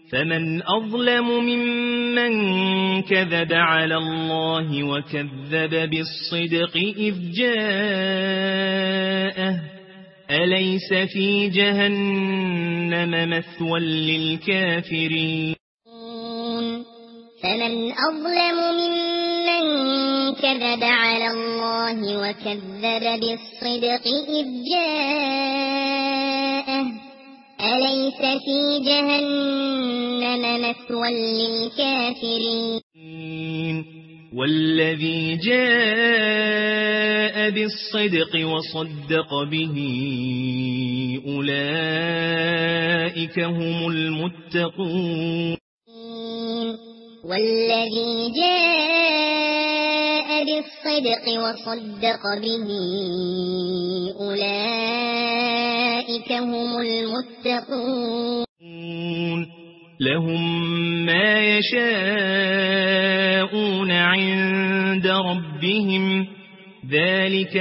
فمن أظلم ممن كذب على الله وكذب بالصدق إذ جاءه أليس في جهنم مثوى للكافرين فمن أظلم ممن كذب على الله وكذب بالصدق إذ جاءه أليس في جهنم مثوى للكافرين والذي جاء بالصدق وصدق به أولئك هم المتقون والذي جاء بالصدق وصدق به أولئك هم المتقون لهم ما يشاءون عند ربهم ذلك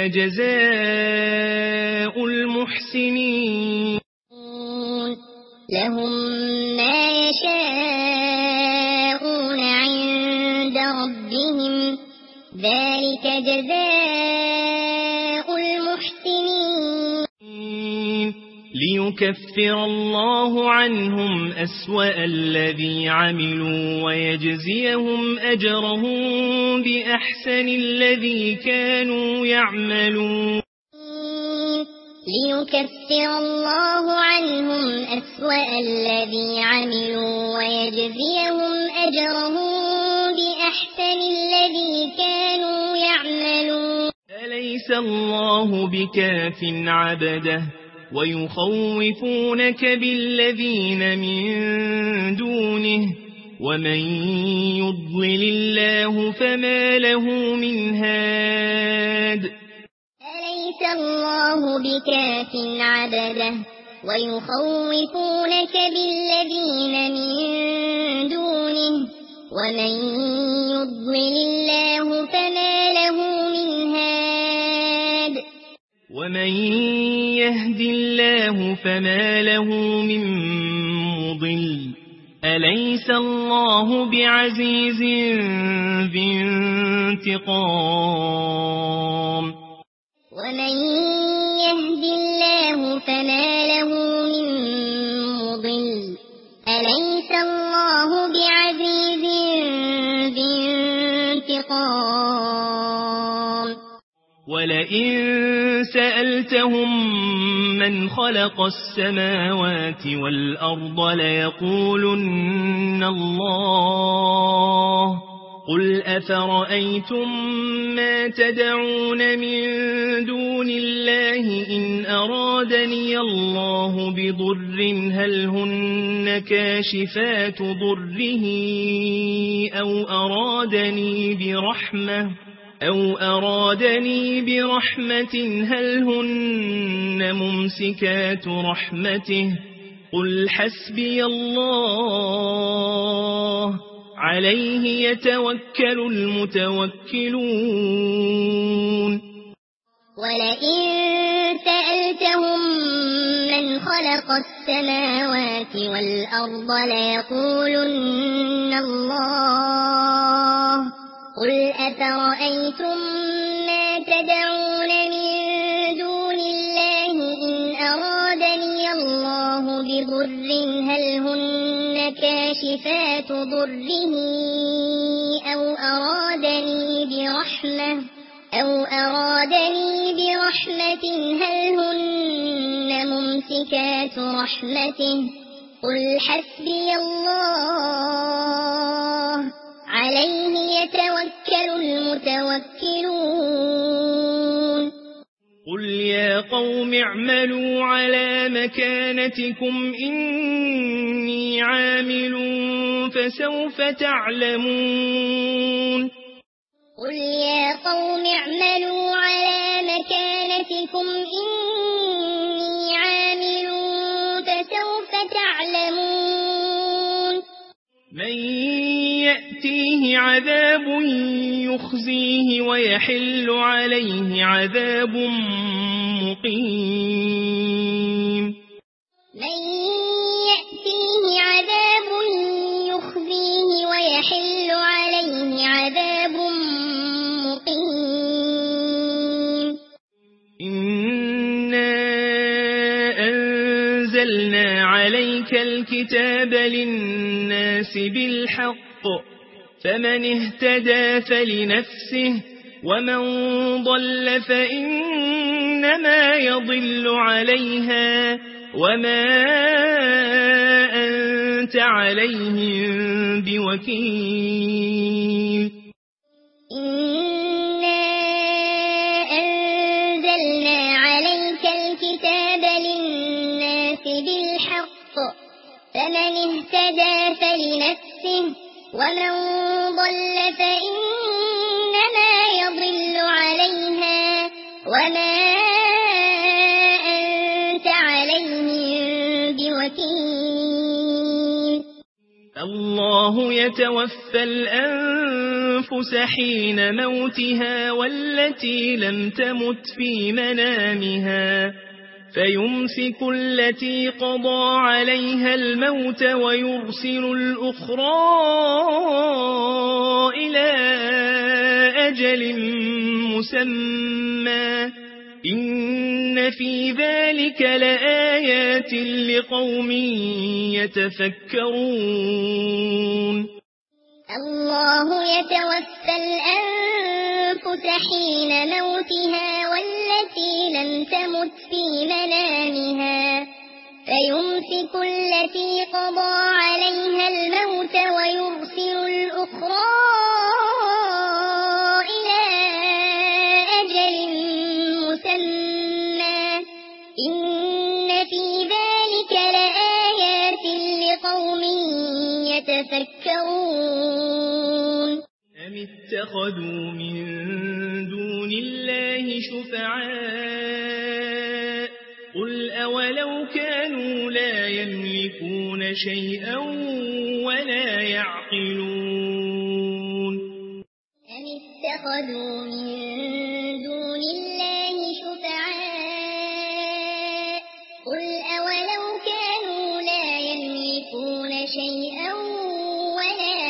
جزاء المحسنين لهم ما يشاءون عند ربهم ذلك جزاء المحسنين ليكفر الله عنهم أسوأ الذي عملوا ويجزيهم أجرهم بأحسن الذي كانوا يعملون ليكفر الله عنهم أسوأ الذي عملوا ويجزيهم أجرهم بأحسن الذي كانوا يعملون أليس الله بكاف عبده ويخوفونك بالذين من دونه ومن يضلل الله فما له من هاد أليس الله بكاف عبده ويخوفونك بالذين من دونه ومن يضلل الله فما له من هاد ومن يهد الله فما له من مضل أليس الله بعزيز ذي انتقام ومن يهد الله فما له من مضل أليس الله بعزيز ذي انتقام ولئن سألتهم من خلق السماوات والأرض ليقولن الله قل أفرأيتم ما تدعون من دون الله إن أرادني الله بضر هل هن كاشفات ضره أو أرادني برحمة هل هن ممسكات رحمته قل حسبي الله عليه يتوكل المتوكلون ولئن سألتهم من خلق السماوات والأرض ليقولن الله قل أفرأيتم ما تدعون من دون الله إن أرادني الله بضر هل هن كاشفات ضره أو أرادني برحمة هل هن ممسكات رحمته قل حسبي الله عليه يتوكل المتوكلون قل يا قوم اعملوا على مكانتكم إني عامل فسوف تعلمون قل يا قوم اعملوا على مكانتكم إني عامل فسوف تعلمون من يأتيه عذاب يخزيه ويحل عليه عذاب مقيم من يأتيه عذاب عليك الكتاب للناس بالحق فمن اهتدى فلنفسه ومن ضل فإنما يضل عليها وما أنت عليهم بوكيل إنا أنزلنا عليك الكتاب للناس بالحق فمن اهتدى فلنفسه ومن ضل فإنما يضل عليها وما أنت عليهم بوكيل الله يتوفى الأنفس حين موتها والتي لم تمت في منامها فيمسك التي قضى عليها الموت ويرسل الأخرى إلى أجل مسمى إن في ذلك لآيات لقوم يتفكرون الله يتوفى الأنفس حين موتها والتي لم تمت في منامها فيمسك التي قضى عليها الموت ويرسل الأخرى إلى أجل مسمى إن في ذلك لآيات لقوم يتفكرون أم اتخذوا من دون الله شفعاء قل أولو كانوا لا يملكون شيئا ولا يعقلون أم اتخذوا من دون الله شفعاء قل أولو كانوا لا يملكون شيئا ولا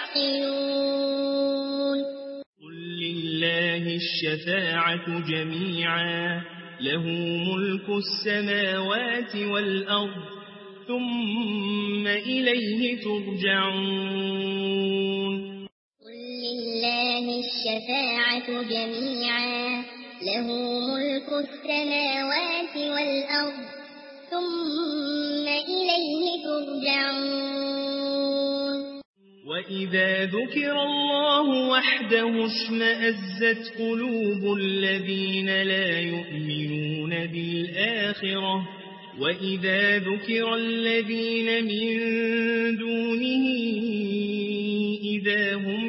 يعقلون قل لله الشفاعة جميعا له ملك السماوات والأرض ثم إليه ترجعون قل لله الشفاعة جميعا له ملك السماوات والأرض ثم إليه ترجعون وإذا ذكر الله وحده اشمأزت قلوب الذين لا يؤمنون بالآخرة وإذا ذكر الذين من دونه إذا هم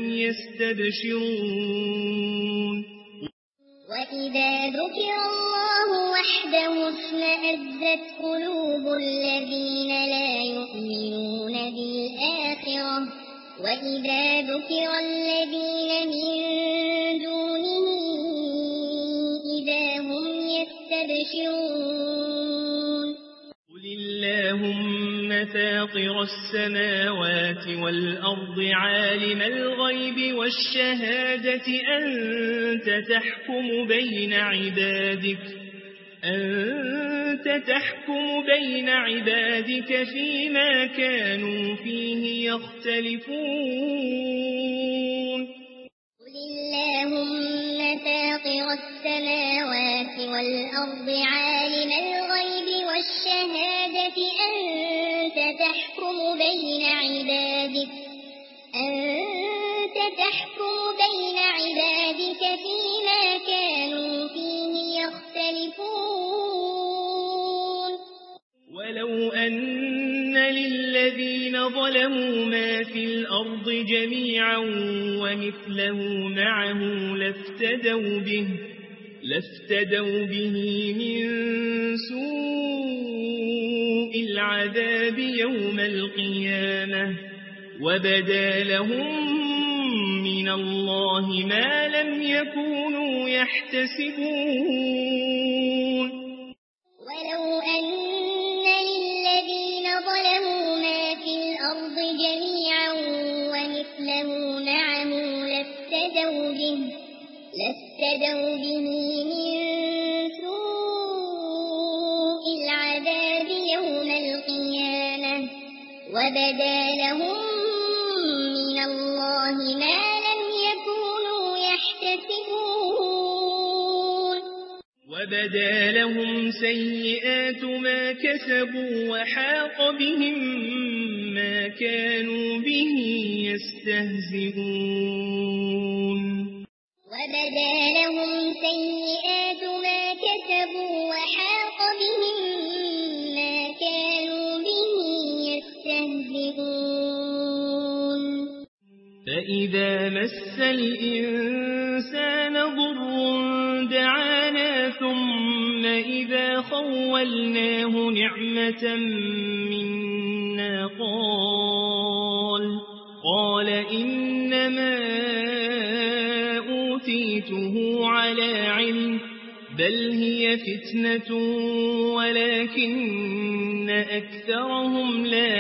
يستبشرون وإذا ذكر الله وحده اشمأزت قلوب الذين لا يؤمنون بالآخرة وإذا ذكر الذين من دونه إذا هم يستبشرون قل اللهم فاطر السماوات والأرض عالم الغيب والشهادة أنت تحكم بين عبادك فيما كانوا فيه يختلفون قل اللهم فاطر السماوات والأرض عالم الغيب والشهادة أنت تحكم بين عبادك فيما كانوا فيه يختلفون ولو أن للذين ظلموا ما في الأرض جميعا ومثله معه لافتدوا به من سوء العذاب يوم القيامة وبدا لهم من الله ما لم يكونوا يحتسبون ولو أن للذين ظلموا ما في الأرض جميعا ومثله معه لافتدوا به من سوء العذاب يوم القيامة وبدا لهم من الله ما لم يكونوا يحتسبون وبدا لهم سيئات ما كسبوا وحاق بهم ما كانوا به يستهزئون وبدا لهم سيئات ما كسبوا وحاق بهم ما كانوا به يستهزئون فإذا مس الإنسان ضر دعانا ثم إذا خولناه نعمة منا قال إنما أوتيته على علم بل هي فتنة ولكن أكثرهم لا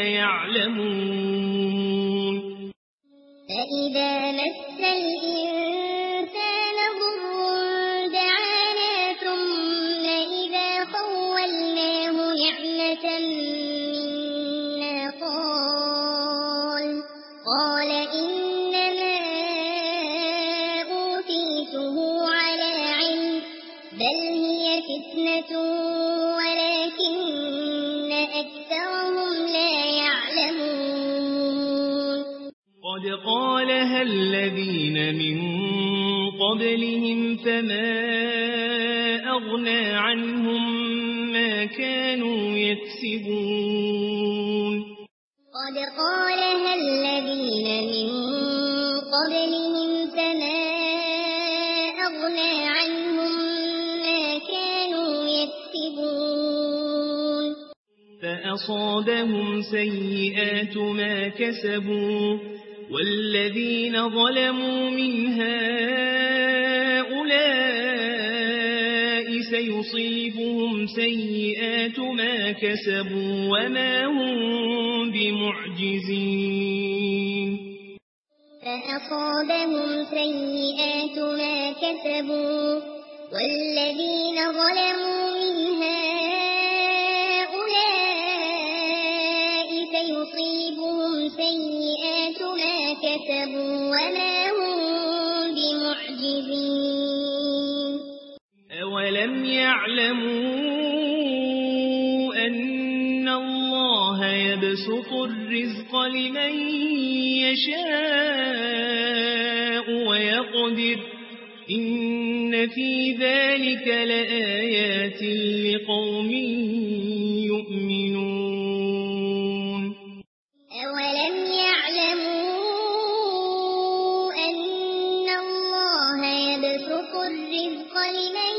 يعلمون فإذا مس الإنسان ضر دعانا ثم إذا خولناه نعمة منا قال إنما أوتيته على علم بل هي فتنة ولكن أكثرهم لا يعلمون قد قالها الذين من قبلهم فما أغنى عنهم ما كانوا يكسبون قد قالها الذين من قبلهم فما أغنى عنهم ما كانوا يكسبون فأصابهم سيئات ما كسبوا والذين ظلموا من هؤلاء سيصيبهم سيئات ما كسبوا وما هم بمعجزين فأصابهم سيئات ما كسبوا والذين ظلموا من هؤلاء سيصيبهم سيئات ما كسبوا وما هم بمعجزين أولم يعلموا أن الله يبسط الرزق لمن يشاء ويقدر إن في ذلك لآيات لقوم يؤمنون أولم يعلموا أن الله يبسط الرزق لمن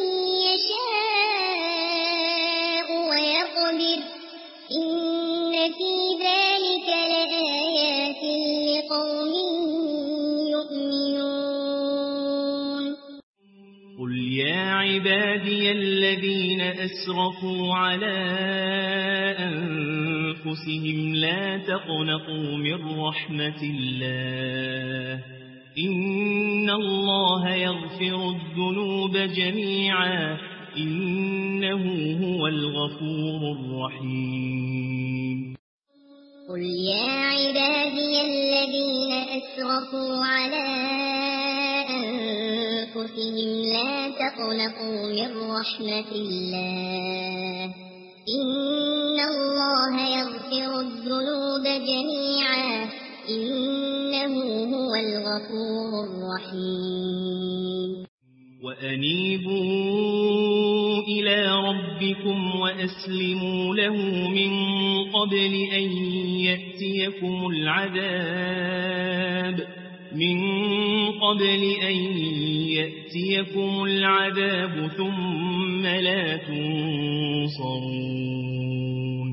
يشاء ويقدر إن في ذلك لآيات لقوم يؤمنون قل يا عبادي الذين أسرفوا على أنفسهم لا تقنطوا من رحمة الله إن الله يغفر الذنوب جميعا إنه هو الغفور الرحيم قل يا عبادي الذين أسرفوا على أنفسهم لا تقنطوا من رحمة الله إن الله يغفر الذنوب جميعا إنه هو الغفور الرحيم وأنيبوا إلى ربكم وأسلموا له من قبل أن يأتيكم العذاب ثم لا تنصرون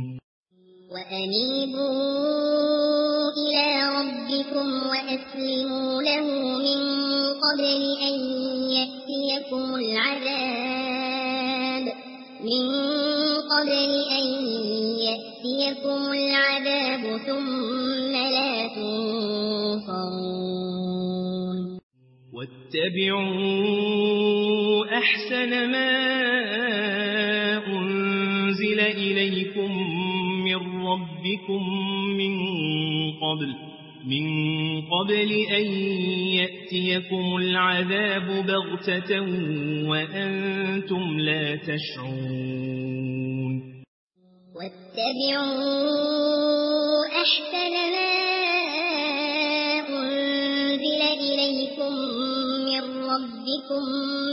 وأنيبوا إلى ربكم وأسلموا له من قبل أن يأتيكم العذاب ثم لا تنصرون واتبعوا أحسن ما أنزل إليكم من ربكم ربكم من قبل أن يأتيكم العذاب بغتة وأنتم لا تشعرون واتبعوا أحسن ما أنزل إليكم من ربكم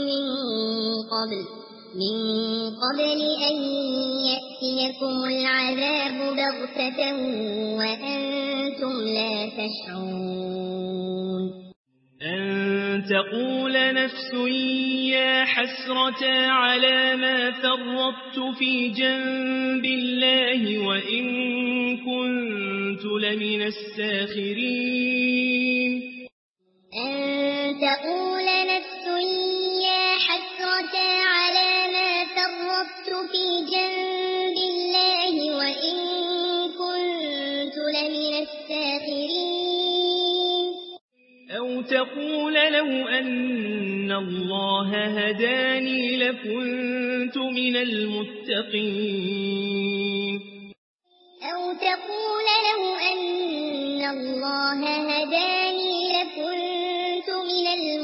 من قبل أن يأتيكم العذاب بغتة وأنتم لا تشعرون أن تقول نفس يا حسرة على ما فرطت في جنب الله وإن كنت لمن الساخرين أن تقول نفس يا حسرة على ما فرطت في جنب الله وإن كنت لمن الساخرين أو تقول لو أن الله هداني لكنت من المتقين أو تقول لو أن الله هداني لكنت من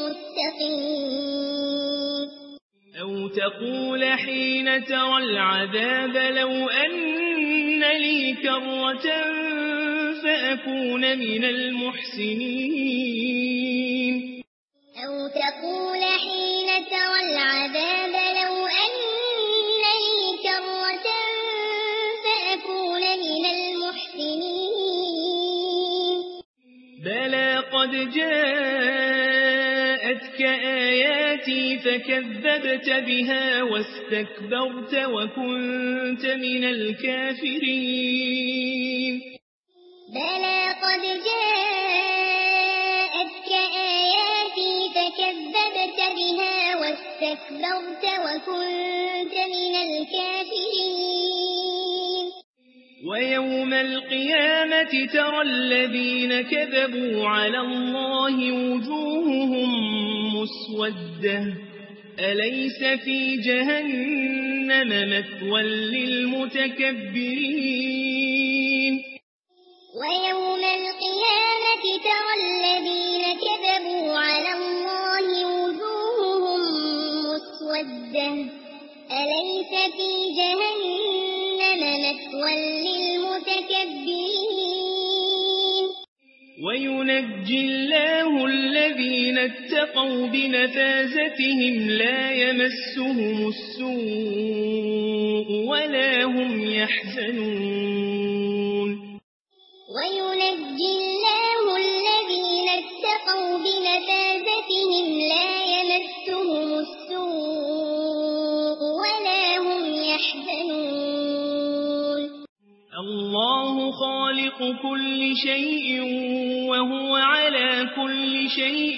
المتقين أو تقول حين ترى العذاب لو أن لي كرة فأكون من المحسنين أو تقول حين ترى العذاب لو أن لي كرة فأكون من المحسنين بلى قد جاءتك آياتي فكذبت بها واستكبرت وكنت من الكافرين بلى قد جاءتك آياتي فكذبت بها واستكبرت وكنت من الكافرين ويوم القيامة ترى الذين كذبوا على الله وجوههم مسودة أليس في جهنم مثوى للمتكبرين ويوم القيامة ترى الذين كذبوا على الله وجوههم مسودة أليس في جهنم مثوى للمتكبرين وينجي الله الذين اتقوا بمفازتهم لا يمسهم السوء ولا هم يحزنون وينجي الله الذين اتقوا بمفازتهم لا يمسهم السوء ولا هم يحزنون الله خالق كل شيء وهو على كل شيء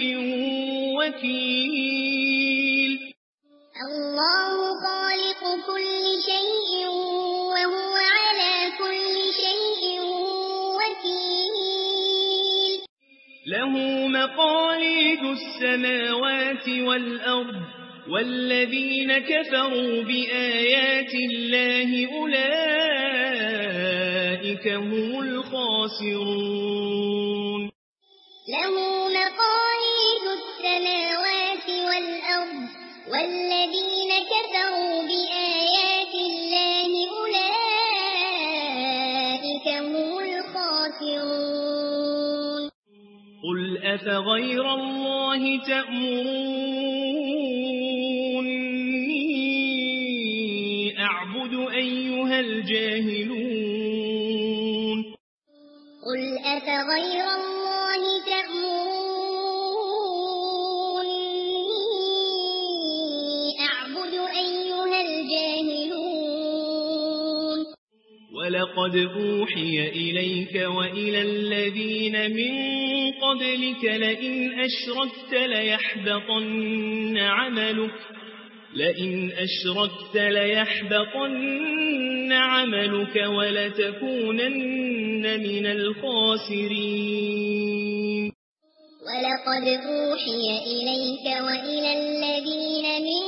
وكيل الله خالق كل شيء وهو على كل شيء وكيل له مقاليد السماوات والأرض والذين كفروا بآيات الله أولئك هم الخاسرون له مقاليد السماوات والأرض والذين كفروا بآيات الله أولئك هم الخاسرون قل أفغير الله تأمروني أعبد أيها الجاهلون قل أفغير الله تأمروني أعبد أيها الجاهلون ولقد أوحي إليك وإلى الذين من قبلك لئن أشركت ليحبطن عملك ولتكونن من الخاسرين ولقد أوحي إليك وإلى الذين من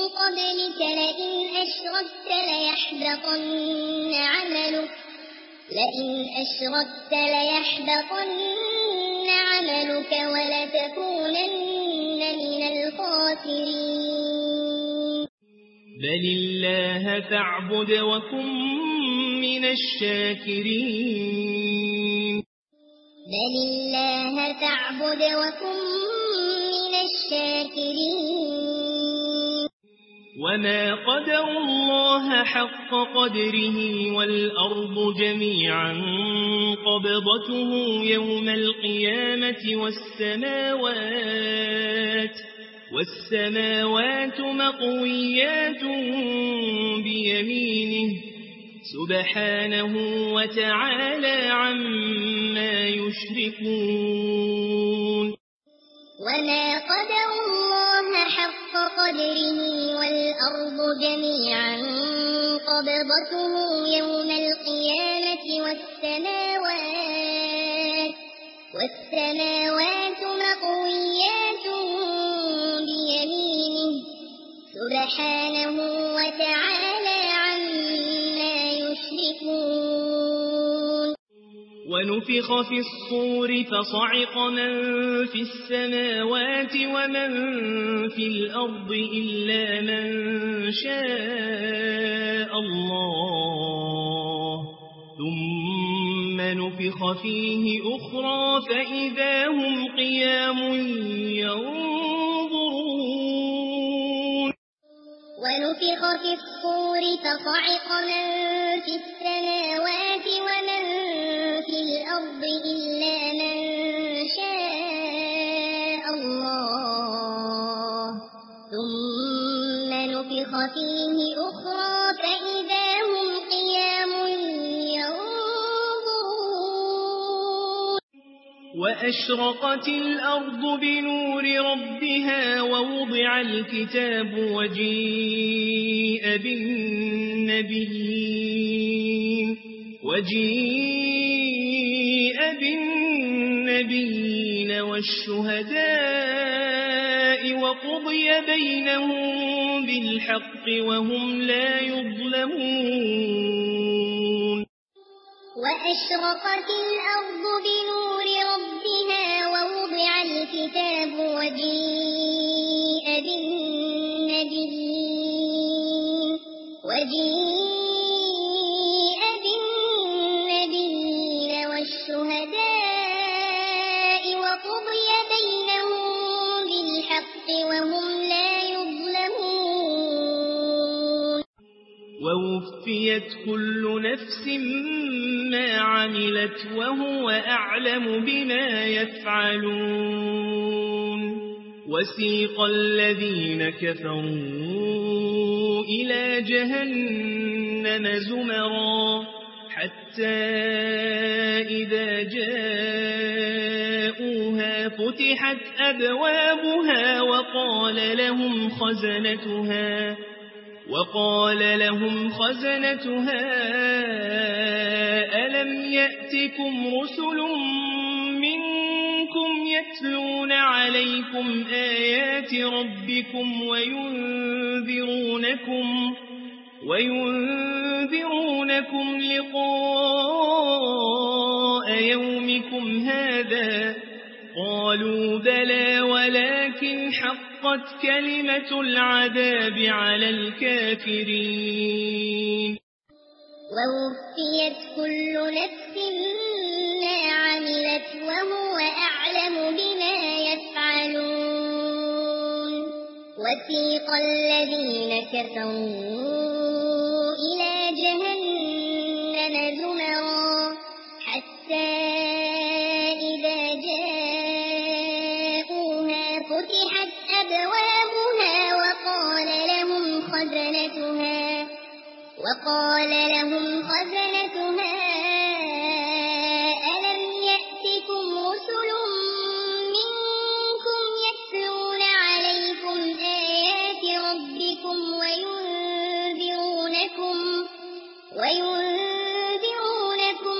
قبلك لئن أشركت لئن أشركت ليحبطن عملك ولتكونن من الخاسرين بل الله فاعبد وكن من الشاكرين بل الله فاعبد وكن من الشاكرين وما قدر الله حق قدره والأرض جميعا قبضته يوم القيامة والسماوات مطويات بيمينه سبحانه وتعالى عما يشركون وما قدر الله حق قدره والأرض جميعا قبضته يوم القيامة والسماوات مطويات بيمينه سبحانه وتعالى عما يشركون ونفخ في الصور فصعق من في السماوات ومن في الأرض إلا من شاء الله ثم نفخ فيه أخرى فإذا هم قيام ينظرون ونفخ في الصور فصعق من في السماوات ومن في الأرض إلا من شاء الله ثم نفخ فيه أخرى فإذا هم قيام ينظرون وأشرقت الأرض بنور ربها ووضع الكتاب وجيء بالنبيين والشهداء وقضي بينهم بالحق وهم لا يظلمون وأشرقت الأرض بنور ربها ووضع الكتاب وجيء بالنبيين والشهداء وقضي بينهم بالحق وهم لا يظلمون ووفيت كل نفس ما عملت وهو أعلم بما يفعلون وسيق الذين كفروا إلى جهنم زمرا حتى إذا جاءوها فتحت أبوابها وقال لهم خزنتها ألم يأتكم رسل منكم يتلون عليكم آيات ربكم وينذرونكم لقاء يومكم هذا قالوا بلى ولكن حقت كلمة العذاب على الكافرين ووفيت كل نفس ما عملت وهو أعلم بما يفعلون وسيق الذين كفروا إلى جهنم زمرا حتى إذا جاءوها فتحت أبوابها وقال لهم خزنتها ألم يأتكم رسل منكم يتلون عليكم آيات ربكم وينذرونكم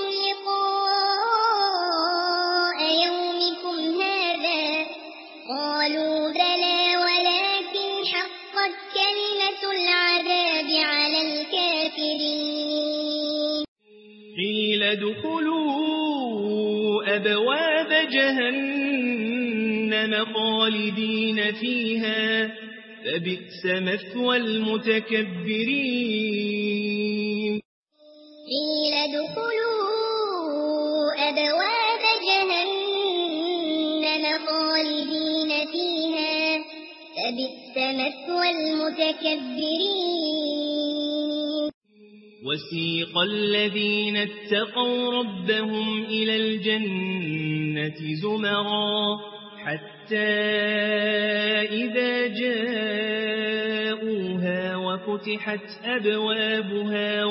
لقاء يومكم هذا قالوا بلى ولكن حقت كلمة العذاب على الكافرين قيل ادخلوا أبواب جهنم خالدين فيها فبئس مثوى المتكبرين قيل ادخلوا أبواب جهنم خالدين فيها فبئس مثوى المتكبرين وسيق الذين اتقوا ربهم إلى الجنة زمرا حتى إذا جاءوها وفتحت أبوابها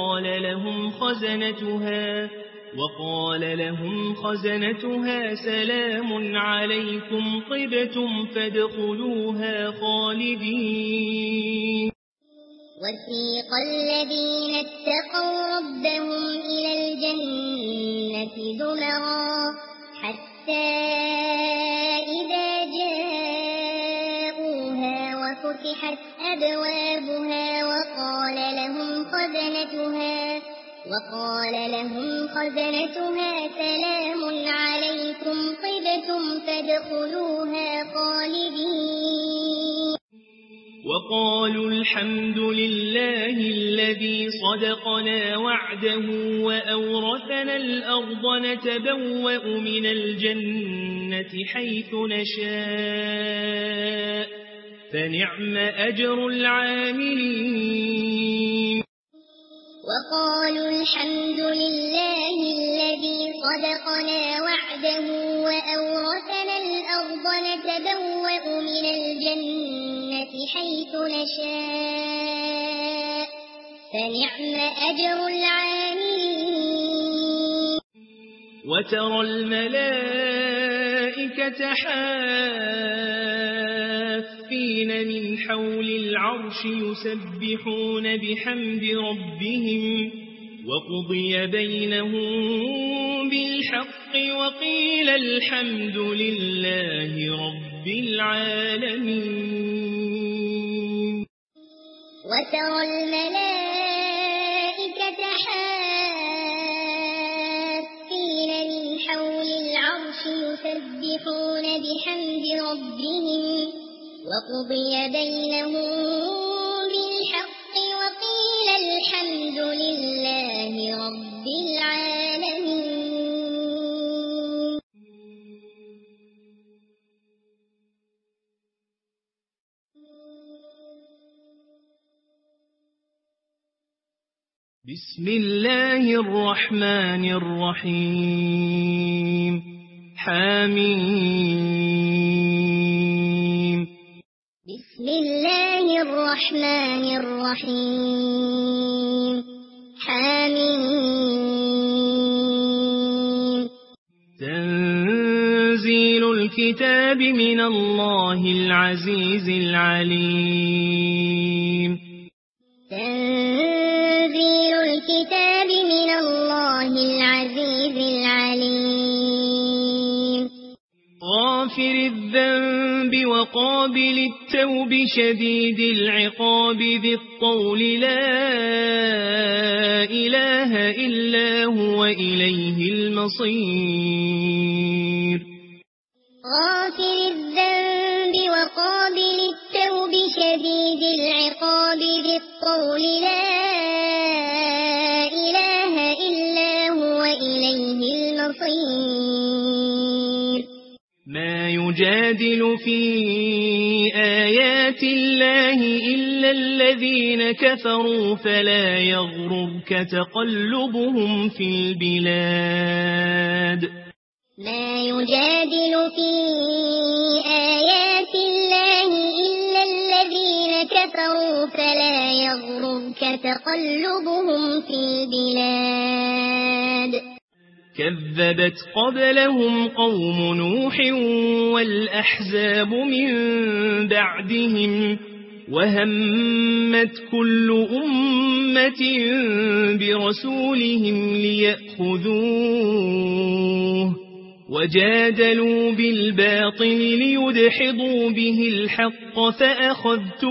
وقال لهم خزنتها سلام عليكم طبتم فادخلوها خالدين وسيق الذين اتقوا ربهم إلى الجنة زمرا حتى إذا جاءوها وفتحت أبوابها وقال لهم خزنتها سلام عليكم طبتم فادخلوها خالدين وقالوا الحمد لله الذي صدقنا وعده وأورثنا الأرض نتبوأ من الجنة حيث نشاء فنعم أجر العاملين وقالوا الحمد لله الذي صدقنا وعده وأورثنا الأرض نتبوأ من الجنة حيث نشاء فنعم أجر العاملين وترى الملائكة حافين من حول العرش يسبحون بحمد ربهم وقضي بينهم بالحق وقيل الحمد لله رب العالمين وترى الملائكة حافين من حول العرش يسبحون بحمد ربهم وقضي بينهم بالحق وقيل الحمد لله رب العالمين بسم الله الرحمن الرحيم حميم بسم الله الرحمن الرحيم حميم تنزيل الكتاب من الله العزيز العليم تنزيل الكتاب من الله العزيز العليم غافر الذنب وقابل التوب شديد العقاب ذي الطول لا إله إلا هو إليه المصير غافر الذنب وقابل التوب شديد العقاب ذي الطول لا إله إلا هو إليه المصير ما يجادل في آيات الله إلا الذين كفروا فلا يغررك تقلبهم في البلاد ما يجادل في آيات الله إلا الذين كفروا فلا يغررك تقلبهم في البلاد كذبت قبلهم قوم نوح والأحزاب من بعدهم وهمت كل أمة برسولهم ليأخذوه وجادلوا بالباطل ليدحضوا به الحق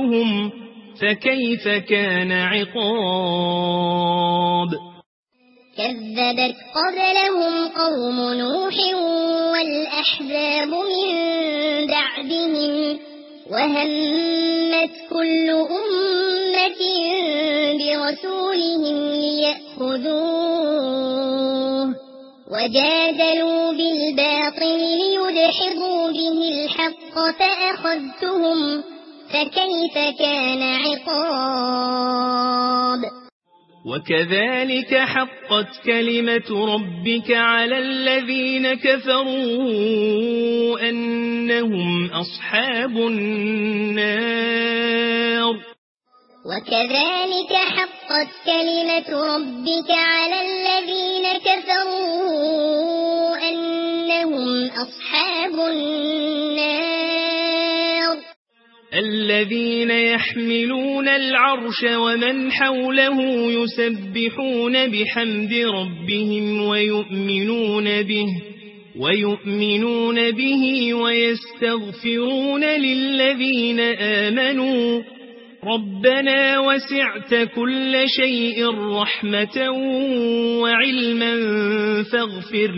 فأخذتهم فكيف كان عقاب كذبت قبلهم قوم نوح والأحزاب من بعدهم وهمت كل أمة برسولهم ليأخذوه وجادلوا بالباطل ليدحضوا به الحق فأخذتهم فكيف كان عقاب وكذلك حقت كلمة ربك على الذين كفروا أنهم أصحاب النار وكذلك حقت كلمة ربك على الذين كفروا أنهم أصحاب النار الذين يحملون العرش ومن حوله يسبحون بحمد ربهم ويؤمنون به ويستغفرون للذين آمنوا ربنا وسعت كل شيء رحمة وعلما فاغفر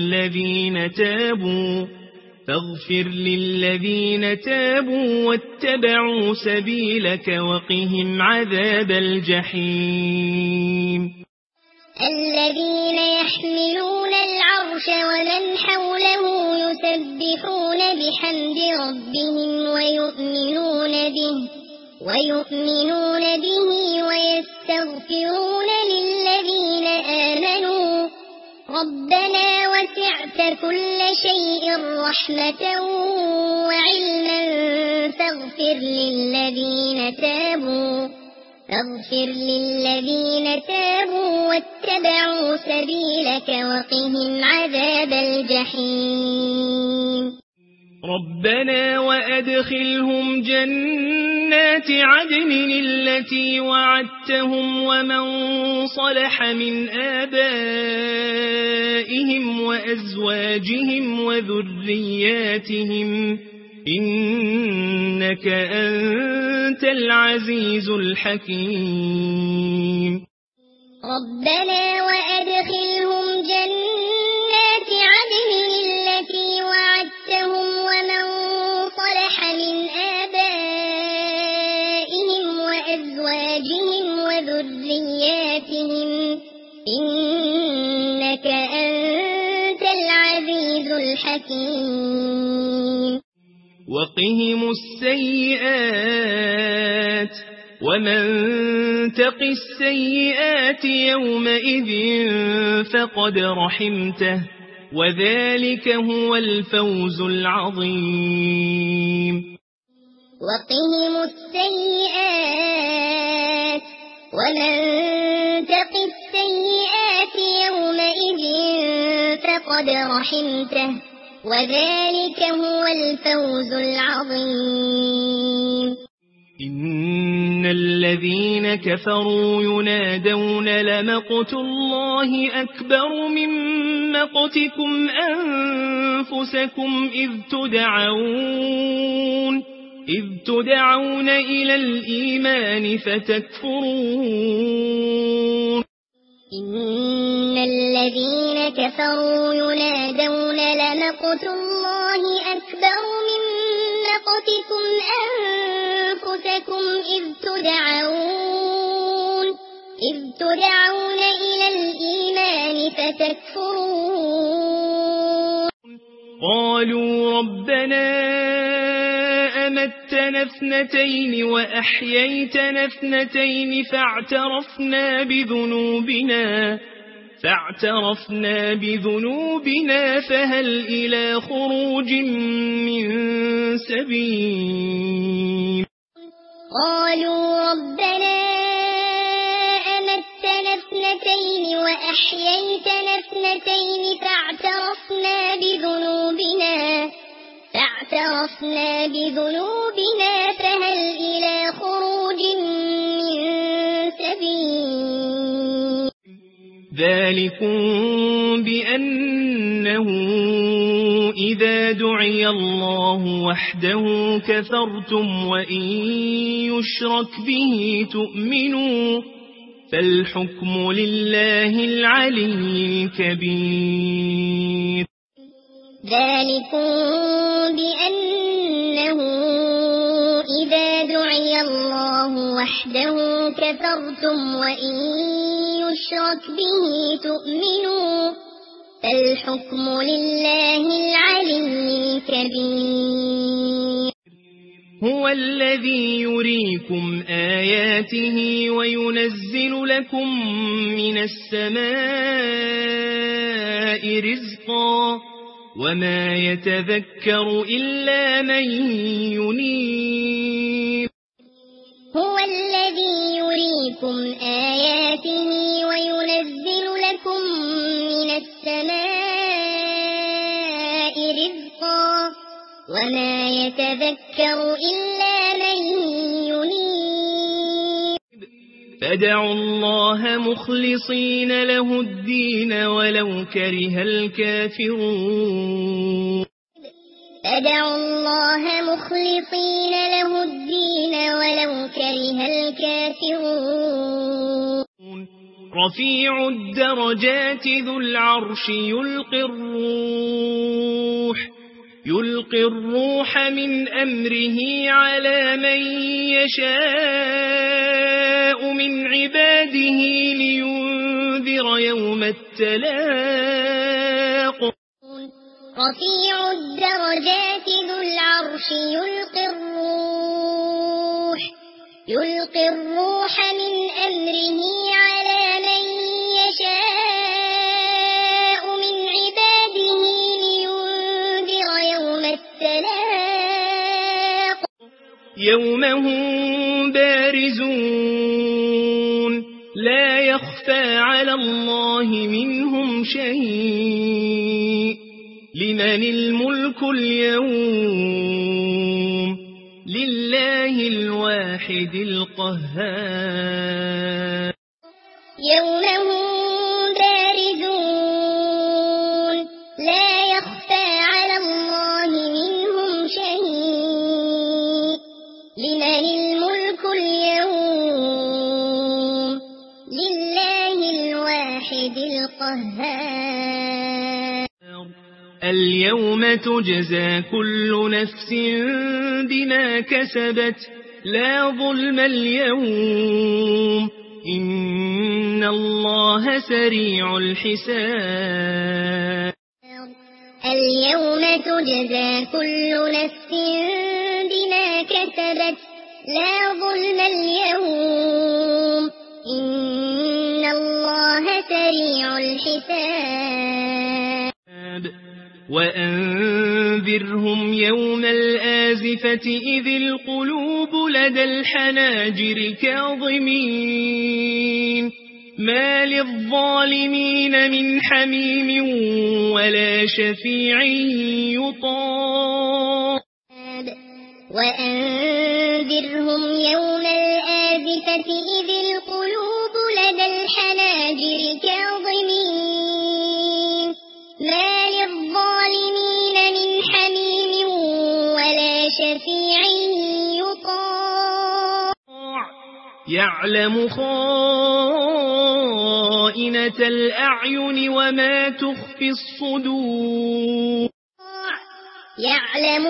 للذين تابوا واتبعوا سبيلك وقهم عذاب الجحيم الذين يحملون العرش ومن حوله يسبحون بحمد ربهم ويؤمنون به ويستغفرون للذين آمنوا ربنا وسعت كل شيء رحمة وعلما فاغفر للذين تابوا واتبعوا سبيلك وقهم عذاب الجحيم ربنا وأدخلهم جنات عدن التي وعدتهم ومن صلح من آبائهم وأزواجهم وذرياتهم إنك أنت العزيز الحكيم ربنا وأدخلهم جنات عدن التي وعدتهم ومن صلح من آبائهم وأزواجهم وذرياتهم إنك أنت العزيز الحكيم وقهم السيئات ومن تق السيئات يومئذ فقد رحمته وذلك هو الفوز العظيم وقهم السيئات ومن تق السيئات يومئذ فقد رحمته وذلك هو الفوز العظيم إن الذين كفروا ينادون لمقت الله أكبر من مقتكم أنفسكم إذ تدعون إلى الإيمان فتكفرون إن الذين كفروا ينادون لمقت الله أكبر من مقتكم أنفسكم إذ تدعون إلى الإيمان فتكفرون قالوا ربنا أمتنا اثنتين وأحييتنا اثنتين فاعترفنا بذنوبنا فهل إلى خروج من سبيل قالوا ربنا أمتنا اثنتين وأحييتنا اثنتين فاعترفنا بذنوبنا فهل إلى خروج من سبيل ذلكم بأنه إذا دعي الله وحده كفرتم وإن يشرك به تؤمنوا فالحكم لله العلي الكبير. ذلكم بأنه إذا دعي الله وحده كفرتم وإن يشرك به تؤمنوا فالحكم لله العلي الكبير. هو الذي يريكم آياته وينزل لكم من السماء رزقا وما يتذكر إلا من ينيب. هو الذي يريكم آياته وينزل لكم من السماء رزقا وما يتذكر إلا من ينيب. فادعوا الله مخلصين له الدين ولو كره الكافرون. فادعوا الله مخلصين له الدين ولو كره الكافرون. رفيع الدرجات ذو العرش يلقي الروح من أمره على من يشاء من عباده لينذر يوم التلاق. رفيع الدرجات ذو العرش يلقي الروح من أمره على من يشاء من عباده لينذر يوم التلاق. يوم هم بارزون لا يخفى على الله منهم شيء. لمن الملك اليوم لله الواحد القهار. يوم هم بارزون لا يخفى على الله منهم شيء. لمن الملك اليوم لله الواحد القهار. اليوم تجزى كل نفس بما كسبت لا ظلم اليوم إن الله سريع الحساب. اليوم تجزى كل نفس بما كسبت لا ظلم اليوم إن الله سريع الحساب. وأنذرهم يوم الآزفة إذ القلوب لدى الحناجر كاظمين ما للظالمين من حميم ولا شفيع يطاع. وأنذرهم يوم الآزفة إذ القلوب لدى الحناجر كاظمين ما للظالمين من حميم ولا شفيع يطاع. يعلم خائنة الأعين وما تخفي الصدور. يعلم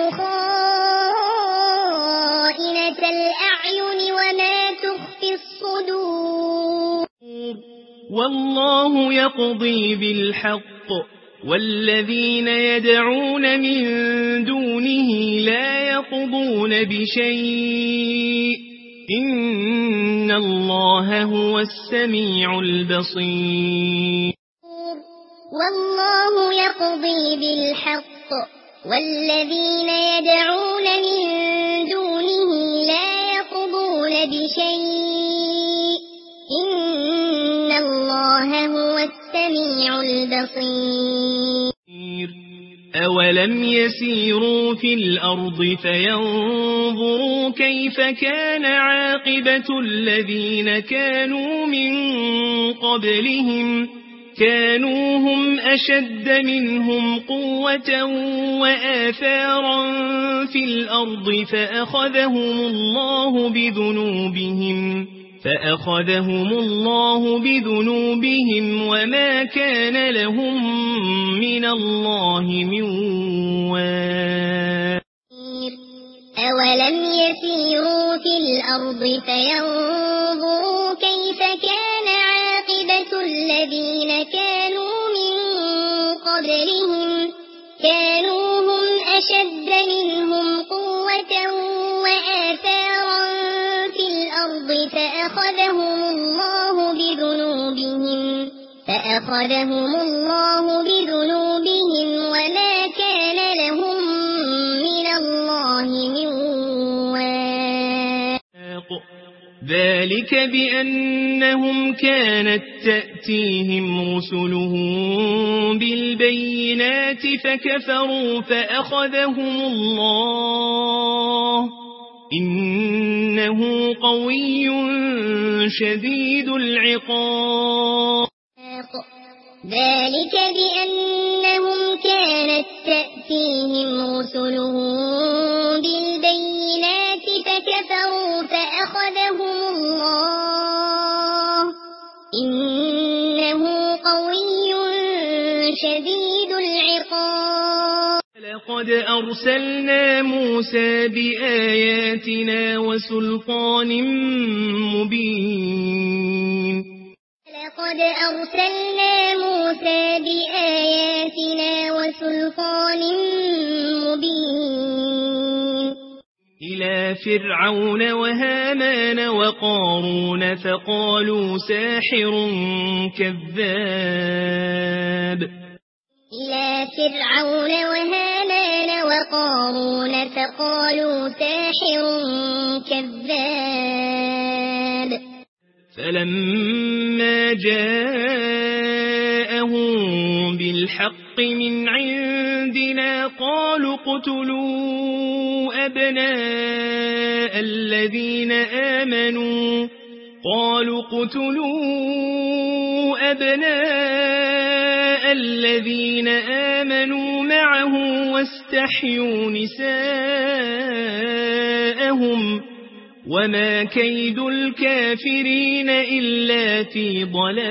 خائنة الأعين وما تخفي الصدور. والله يقضي بالحق والذين يدعون من دونه لا يقضون بشيء إن الله هو السميع البصير. والله يقضي بالحق والذين يدعون من دونه لا يقضون بشيء إن الله هو السميع البصير. أولم يسيروا في الأرض فينظروا كيف كان عاقبة الذين كانوا من قبلهم كانوا هم أشد منهم قوة وآثارا في الأرض فأخذهم الله بذنوبهم فأخذهم الله بذنوبهم وما كان لهم من الله من واق. أولم يسيروا في الأرض فينظروا كيف كان عاقبة الذين كانوا من قبلهم كانوا هم أشد منهم قوة وآثارا في الأرض فأخذهم الله بذنوبهم وما كان لهم من الله من واق. ذلك بأنهم كانت تأتيهم رسلهم بالبينات فكفروا فأخذهم الله إنه قوي شديد العقاب. ذلك بأنهم كانت تأتيهم رسلهم بالبينات فكفروا فأخذهم الله إنه قوي شديد العقاب. لقد أرسلنا موسى بآياتنا وسلطان مبين. لقد أرسلنا موسى بآياتنا وسلطان مبين إلى فرعون وهامان وقارون فقالوا ساحر كذاب. إلى فرعون وهامان وقارون فقالوا ساحر كذاب. فلما جاءهم بالحق من عندنا قالوا اقتلوا أبناء الذين آمنوا معه واستحيوا نساءهم وما كيد الكافرين إلا في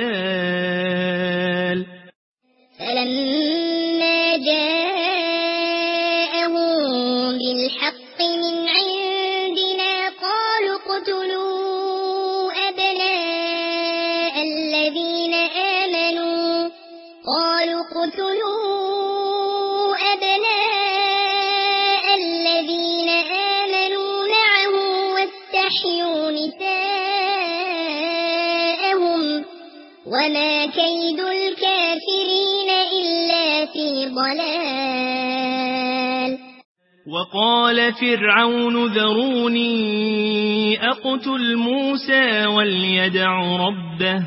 ضلال. فلما جاءهم بالحق من عندنا قالوا اقتلوا أبناء الذين آمنوا معه واستحيوا نساءهم وما كيد الكافرين إلا في ضلال. وقال فرعون ذروني أقتل موسى وليدع ربه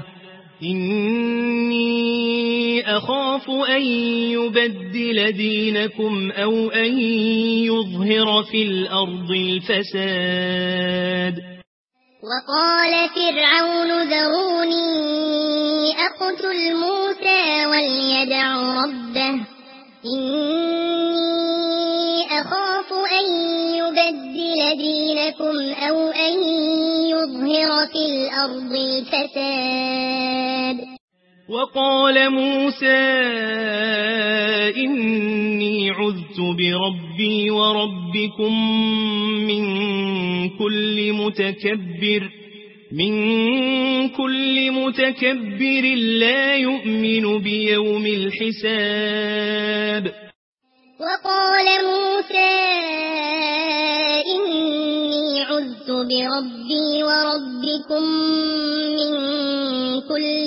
إني أخاف أن يبدل دينكم أو أن يظهر في الأرض الفساد. وقال فرعون ذروني أقتل موسى وليدع ربه إني أخاف أن يبدل دينكم أو أن يظهر في الأرض الفساد. وقال موسى إني عذت بربي وربكم من كل متكبر لا يؤمن بيوم الحساب. وقال موسى إني عذت بربي وربكم من كل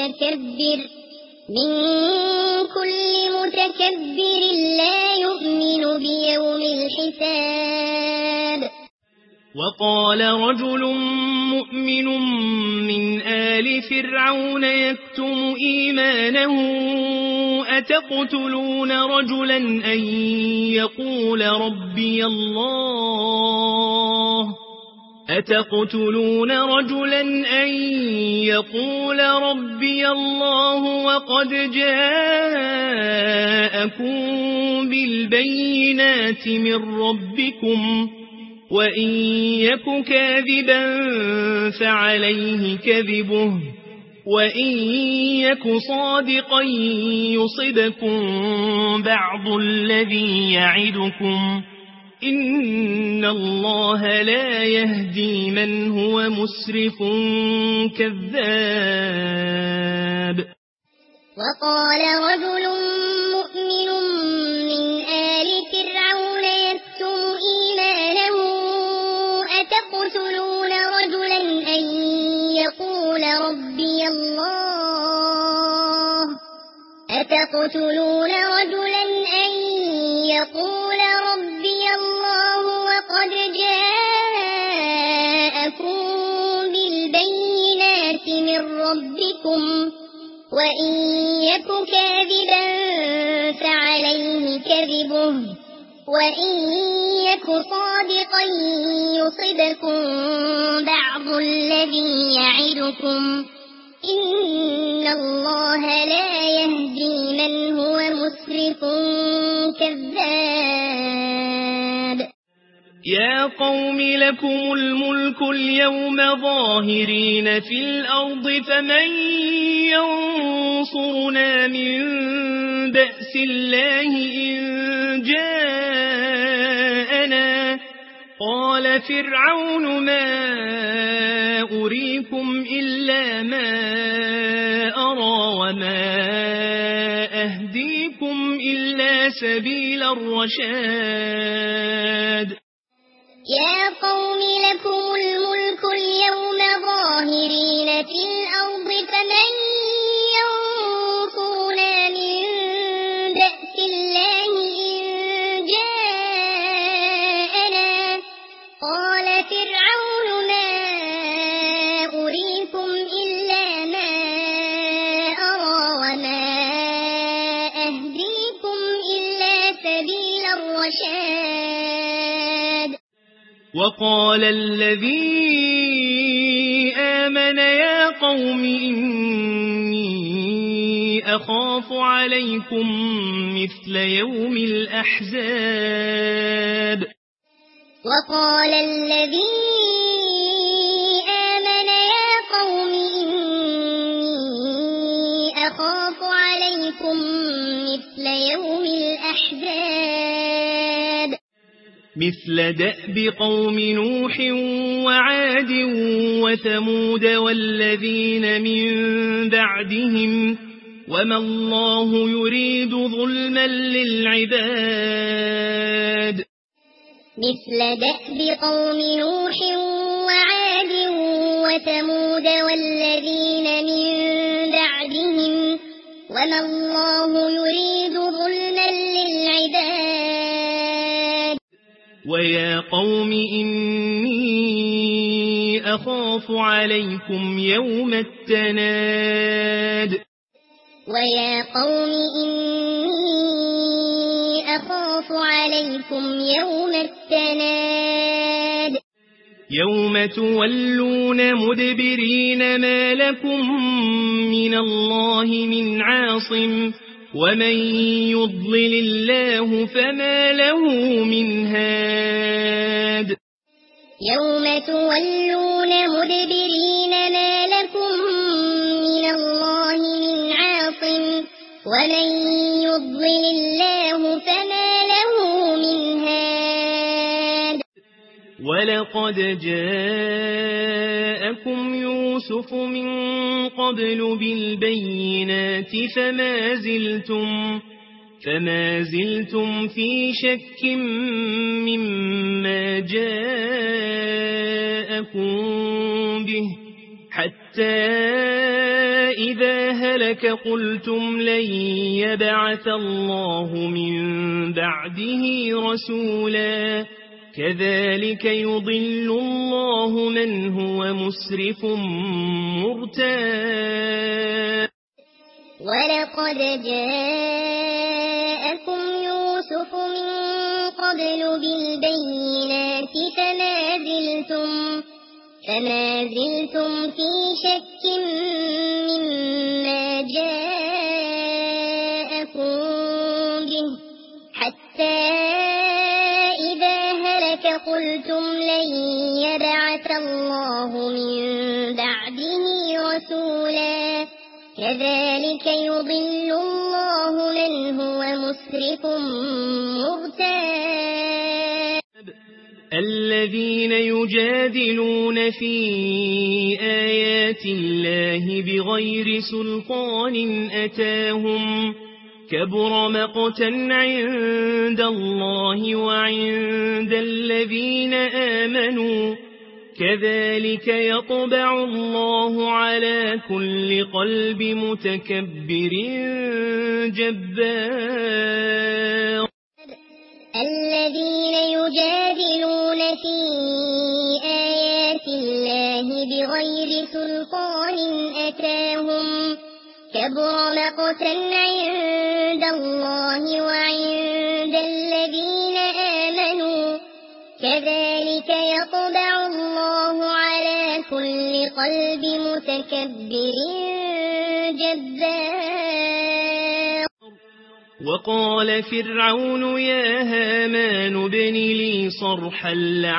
متكبر لا يؤمن بيوم الحساب. وقال رجل مؤمن من آل فرعون يكتم إيمانه أتقتلون رجلا أن يقول ربي الله وقد جاءكم بالبينات من ربكم وإن يك كاذبا فعليه كذبه وإن يك صادقا يصبكم بعض الذي يعدكم إن الله لا يهدي من هو مسرف كذاب. وقال رجل مؤمن من آل فرعون يكتم إيمانه أتقتلون رجلا أن يقول ربي الله وقد جاءكم بالبينات من ربكم وإن يك كاذبا فعليه كذبه وإن يك صادقا يصبكم بعض الذي يعدكم إن الله لا يهدي من هو مسرف كذاب. يا قوم لكم الملك اليوم ظاهرين في الأرض فمن ينصرنا من بأس الله إن جاءنا قال فرعون ما أريكم إلا ما أرى وما أهديكم إلا سبيل الرشاد. يا قوم لكم الملك اليوم ظاهرين في الأرض فمن ينصرنا من بأس الله إن جاءنا قال فرعون ما أريكم إلا ما أرى وما أهديكم إلا سبيل الرشاد. وقال الذي آمن يا قوم إني أخاف عليكم مثل يوم الأحزاب. وقال الذي آمن يا قوم إني أخاف عليكم مثل يوم الأحزاب. مثل دأب قوم نوح وعاد وثمود والذين من بعدهم وما الله يريد ظلما للعباد. مثل دأب قوم نوح وعاد وثمود والذين من بعدهم وما الله يريد ظلما للعباد. ويا قوم إني أخاف عليكم يوم التناد. ويا قوم إني أخاف عليكم يوم التناد. يوم تولون مدبرين ما لكم من الله من عاصم ومن يضلل الله فما له من هاد. يوم تولون مدبرين ما لكم من الله من عاصم ومن يضلل الله فما له من هاد. ولقد جاءكم يوسف من قبل بالبينات فما زلتم في شك مما جاءكم به حتى إذا هلك قلتم لن يبعث الله من بعده رسولا كذلك يضل الله من هو مسرف مرتاب. ولقد جاءكم يوسف من قبل بالبينات فما زلتم في شك مما جاءكم به حتى إذا هلك قلتم لن يبعث الله من بعده رسولا كذلك يضل الله من هو مسرف مرتاب الذين يجادلون في آيات الله بغير سلطان أتاهم كبر مقتا عند الله وعند الذين آمنوا كذلك يطبع الله على كل قلب متكبر جبار الذين يجادلون في آيات الله بغير سلطان أتاهم كبر مقتا عند الله وعند الذين آمنوا كذلك يطبع الله على كل قلب متكبر جبار وقال فرعون يا هامان ابن لي صرحا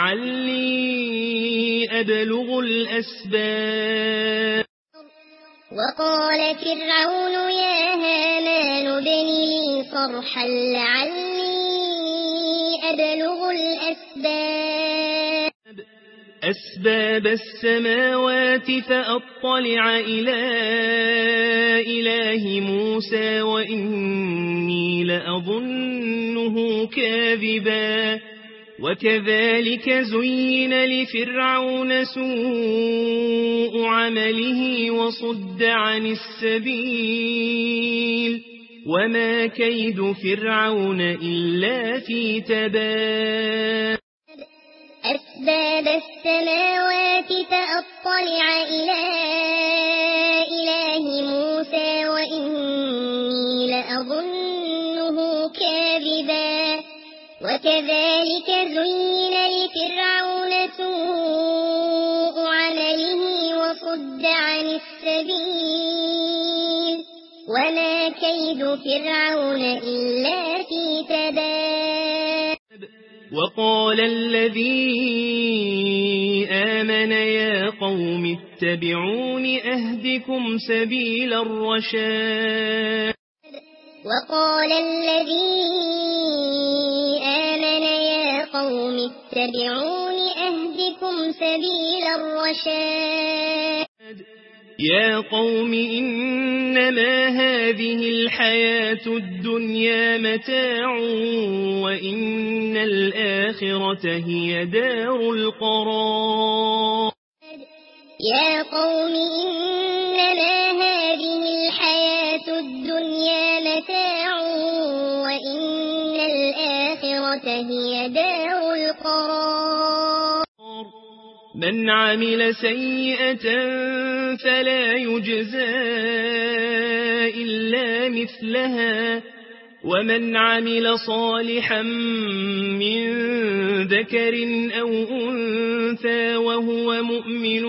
لعلي أبلغ الأسباب وقال فرعون يا هامان ابن لي صرحا لعلي أبلغ أسباب السماوات فأطلع إلى إله موسى وإني لأظنه كاذبا وكذلك زين لفرعون سوء عمله وصد عن السبيل وما كيد فرعون إلا في تباب أسباب السماوات فأطلع إلى إله موسى وإني لأظنه كاذبا وكذلك زين لفرعون سوء عمله وصد عن السبيل وما كيد فرعون إلا في تباب وقال الذي آمن يا قوم اتبعون أهدكم سبيل الرشاد وقال الذي آمن يا قوم اتبعون أهدكم سبيل الرشاد يا قوم إنما هذه الحياة الدنيا متاع وإن الآخرة هي دار القرار يا قوم إنما هذه الحياة الدنيا متاع وإن الآخرة هي دار القرار من عمل سيئة فلا يجزى إلا مثلها ومن عمل صالحا من ذكر أو أنثى وهو مؤمن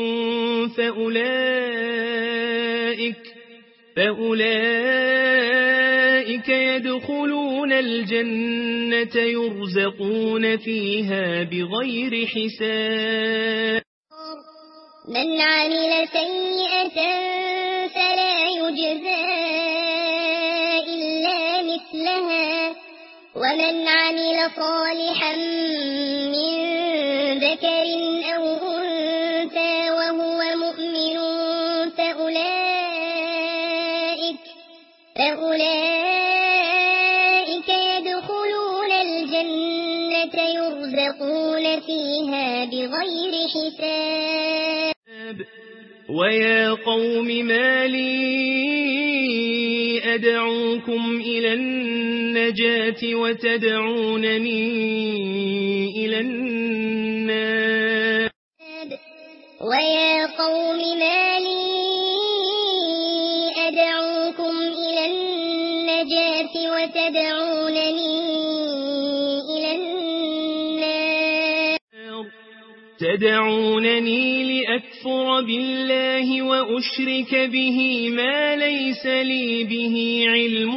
فأولئك يدخلون الجنة يرزقون فيها بغير حساب من عمل سيئة فلا يجزى إلا مثلها ومن عمل صالحا من ذكر أو أنثى وهو مؤمن فأولئك يدخلون الجنة يرزقون فيها بغير حساب ويا قوم ما لي أدعوكم إلى النجاة وتدعونني إلى النار ويا قوم ما لي أدعوكم إلى النجاة وتدعونني إلى النار تدعونني لأكفر بالله وأشرك به ما ليس لي به علم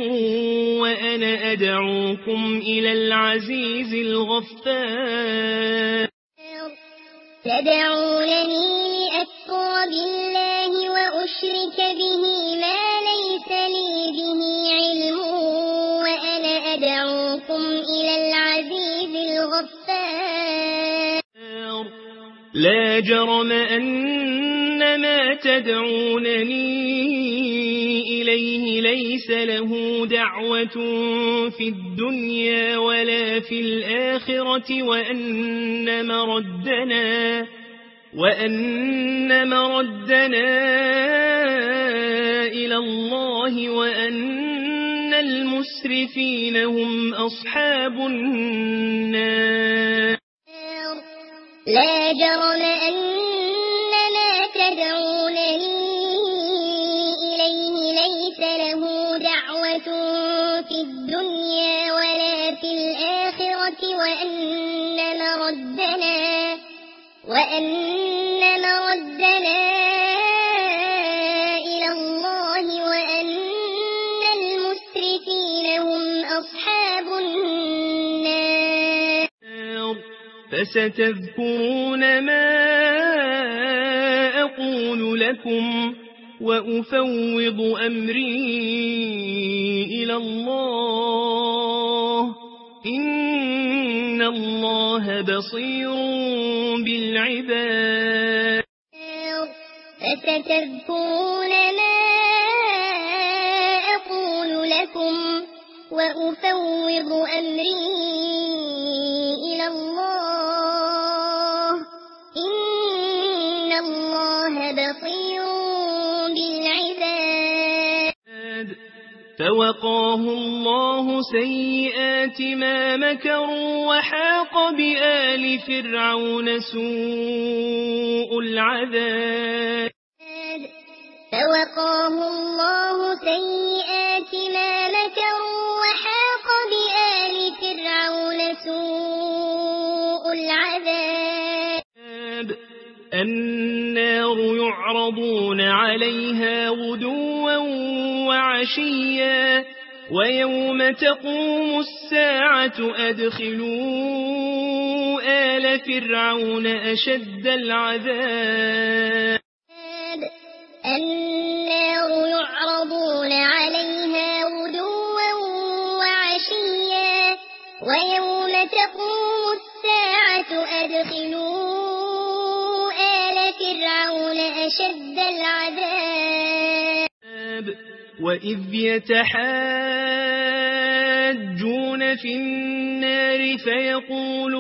وأنا أدعوكم إلى العزيز الغفار تدعونني لأكفر بالله وأشرك به ما ليس لي به علم وأنا أدعوكم إلى العزيز الغفار. لا جرم أن ما تدعونني إليه ليس له دعوة في الدنيا ولا في الآخرة وأن مردنا إلى الله وأن المسرفين هم أصحاب النار. لا جرم أن ما تدعونني إليه ليس له دعوة في الدنيا ولا في الآخرة وأن مردنا إلى الله وأن المسرفين هم أصحاب النار. فستذكرون ما أقول لكم وأفوض أمري إلى الله إن الله بصير بالعباد. فستذكرون ما أقول لكم وأفوض أمري إلى الله إن الله بصير بالعباد. فوقاه الله سيئات ما مكروا وحاق بآل فرعون سوء العذاب. فوقاه الله سيئات ما مكروا وحاق بآل فرعون سوء العذاب. النار يعرضون عليها غدوا وعشيا ويوم تقوم الساعة أدخلوا آل فرعون أشد العذاب. النار يعرضون عليها غدوا وعشيا ويوم تقوم الساعة أدخلوا آل فرعون أشد العذاب. وإذ يتحاجون في النار فيقول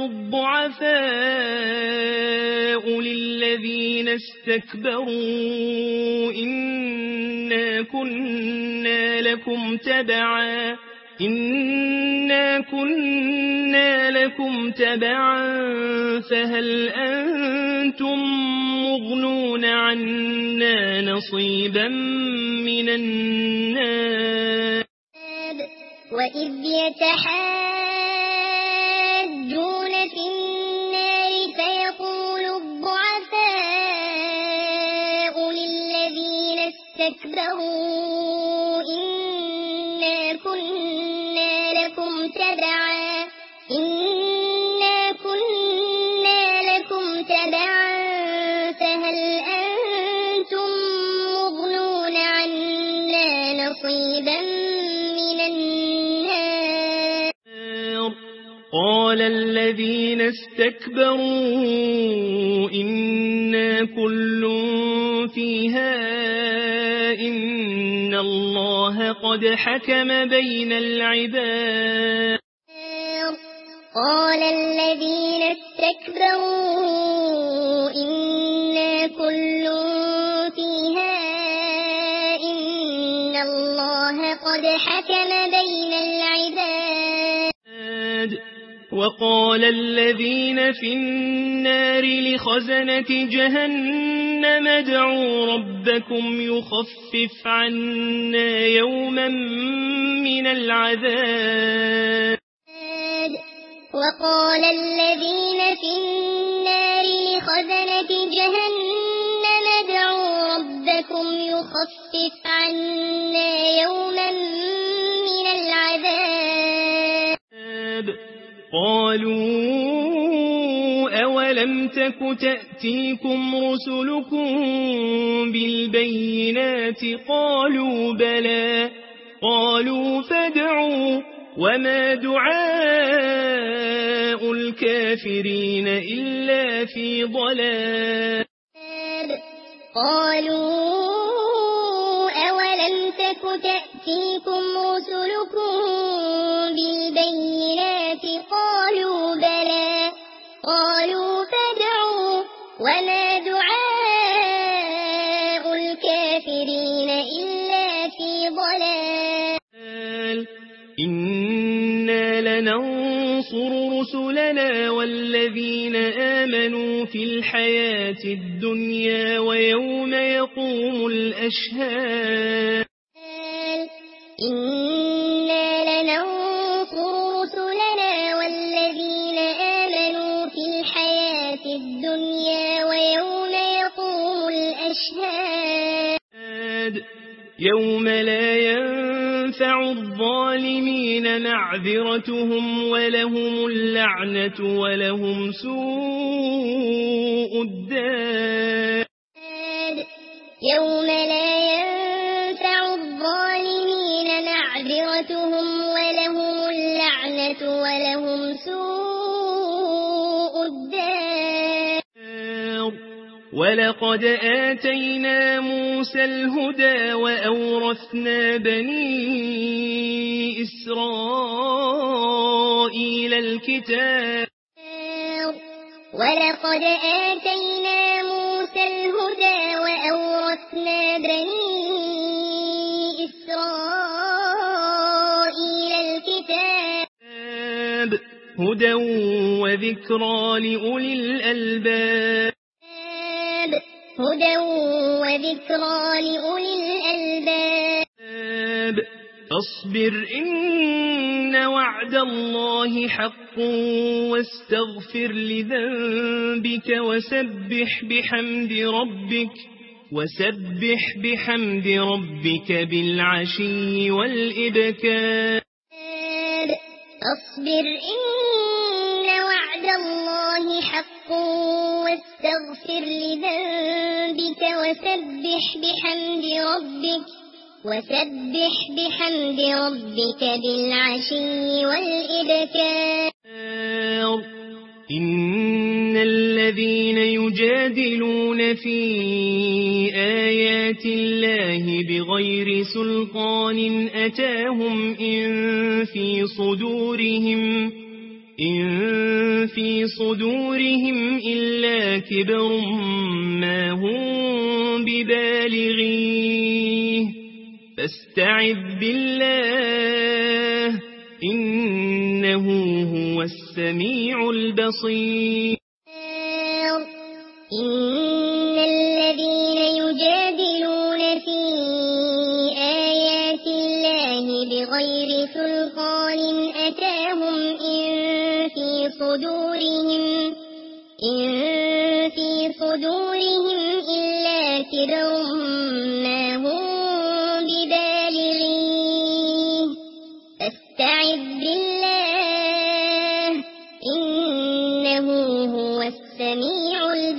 الضعفاء للذين استكبروا إنا كنا لكم تبعا فهل أنتم مغنون عنا نصيبا من النار. وإذ يتحاجون في النار فيقول الضعفاء للذين استكبروا إنا كنا لكم تبعا فهل أنتم مغنون عنا نصيبا من النار. قال الذين استكبروا إنا كل فيها إن الله قد حكم بين العباد. قال الذين استكبروا إنا كل فيها إن الله قد حكم بين العباد. وقال الذين في النار لخزنة جهنم ادعوا ربكم يخفف عنا يوما من العذاب. وقال الذين في النار لخزنة جهنم ادعوا ربكم يخفف عنا يوما من العذاب. قالوا أولم تك تأتيكم رسلكم بالبينات قالوا بلى قالوا فادعوا وما دعاء الكافرين إلا في ضلال قالوا أولم تك تأتيكم رسلكم بالبينات قالوا بلى قالوا فادعوا وما دعاء الكافرين إلا في ضلال إنا لننصر رسلنا والذين آمنوا في الحياة الدنيا ويوم يقوم الأشهاد إنا لننصر رسلنا والذين آمنوا في الحياة الدنيا ويوم يقوم الأشهاد يوم لا ينفع الظالمين معذرتهم ولهم اللعنة ولهم سوء الدار يوم لا ينفع الظالمين معذرتهم ولهم اللعنة ولهم سوء الدار ولقد آتينا موسى الهدى وأورثنا بني إسرائيل الكتاب ولقد آتينا موسى الهدى وأورثنا بني إسرائيل الكتاب هدى وذكرى لأولي الألباب هدى وذكرى لأولي الألباب فاصبر إن وعد الله حق واستغفر لذنبك وسبح بحمد ربك بالعشي والإبكار فاصبر إن وعد الله حق واستغفر لذنبك وسبح بحمد ربك بالعشي والإبكار إن الذين يجادلون في آيات الله بغير سلطان أتاهم إن في صدورهم إلا كبر ما هم ببالغيه فاستعذ بالله إنه هو السميع البصير إن الذين يجادلون في آيات الله بغير سلطان أتاهم إن في صدورهم إلا كبر ما هم ببالغيه فاستعذ بالله إنه هو السميع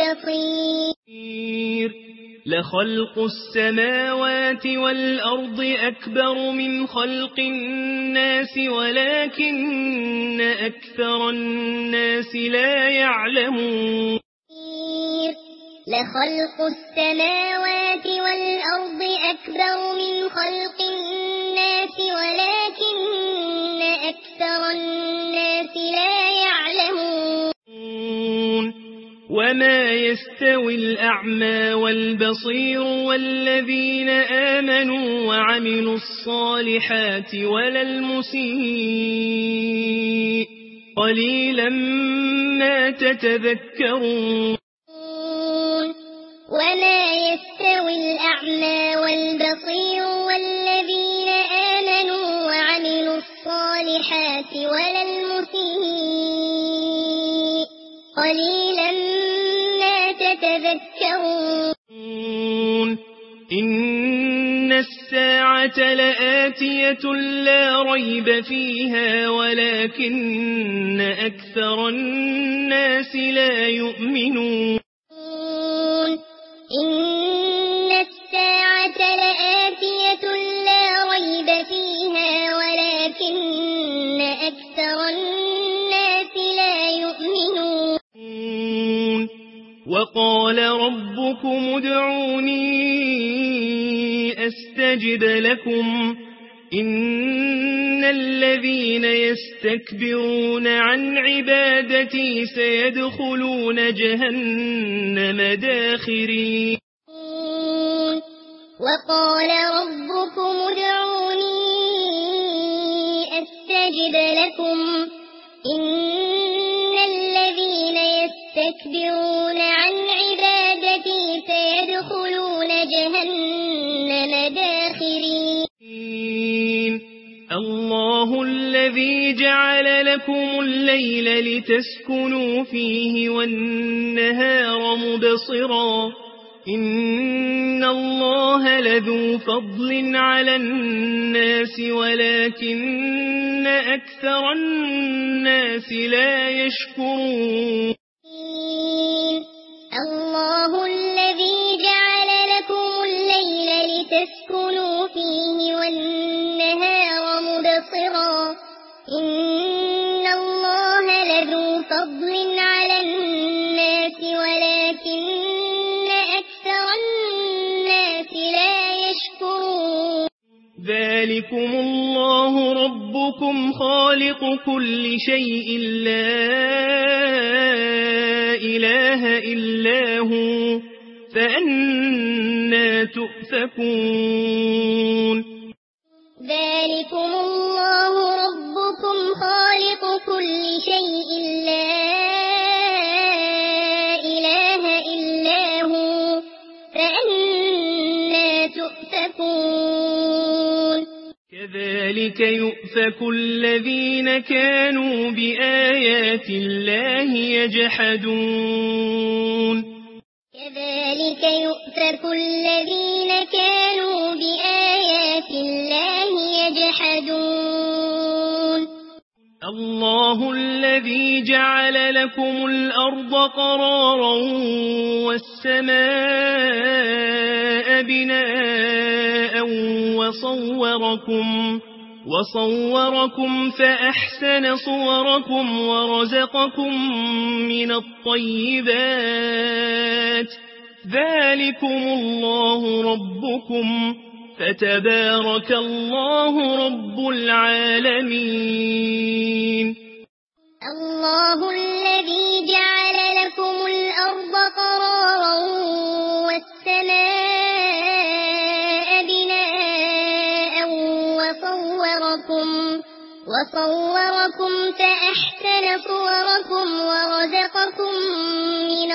البصير لخلق السماوات والأرض أكبر من خلق الناس ولكن أكثر الناس لا يعلمون لخلق السماوات والأرض أكبر من خلق الناس ولكن أكثر الناس لا يعلمون وما يستوي الأعمى والبصير والذين آمنوا وعملوا الصالحات ولا المسيء قليلا ما تتذكرون وما يستوي الأعمى والبصير والذين آمنوا وعملوا الصالحات ولا المسيء قليلا ما تتذكرون إن الساعة لآتية آتية لا ريب فيها ولكن أكثر الناس لا يؤمنون إن الساعة لآتية لا ريب فيها ولكن أكثر الناس لا يؤمنون وقال ربكم ادعوني أستجب لكم إن الذين يستكبرون عن عبادتي سيدخلون جهنم داخرين وقال ربكم ادعوني أستجب لكم إن الذين يستكبرون عن عبادتي سيدخلون جهنم داخرين الله الذي جعل لكم الليل لتسكنوا فيه والنهار مبصرا إن الله لذو فضل على الناس ولكن أكثر الناس لا يشكرون الله الذي جعل لكم الليل لتسكنوا فيه والنهار مبصرا إن الله لذو فضل على الناس ولكن أكثر الناس لا يشكرون ذلكم الله ربكم خالق كل شيء لا إله إلا هو فأنى تؤفكون ذلكم الله ربكم خالق كل شيء لا إله إلا هو فأنى تؤفكون كذلك يؤفك الذين كانوا بآيات الله يجحدون كذلك يؤفك الذين كانوا بآيات الله يجحدون الله الذي جعل لكم الأرض قرارا والسماء بناء وصوركم فأحسن صوركم ورزقكم من الطيبات ذلكم الله ربكم فتبارك الله رب العالمين الله الذي جعل لكم الأرض قرارا والسماء بناء وصوركم فأحسن صوركم ورزقكم من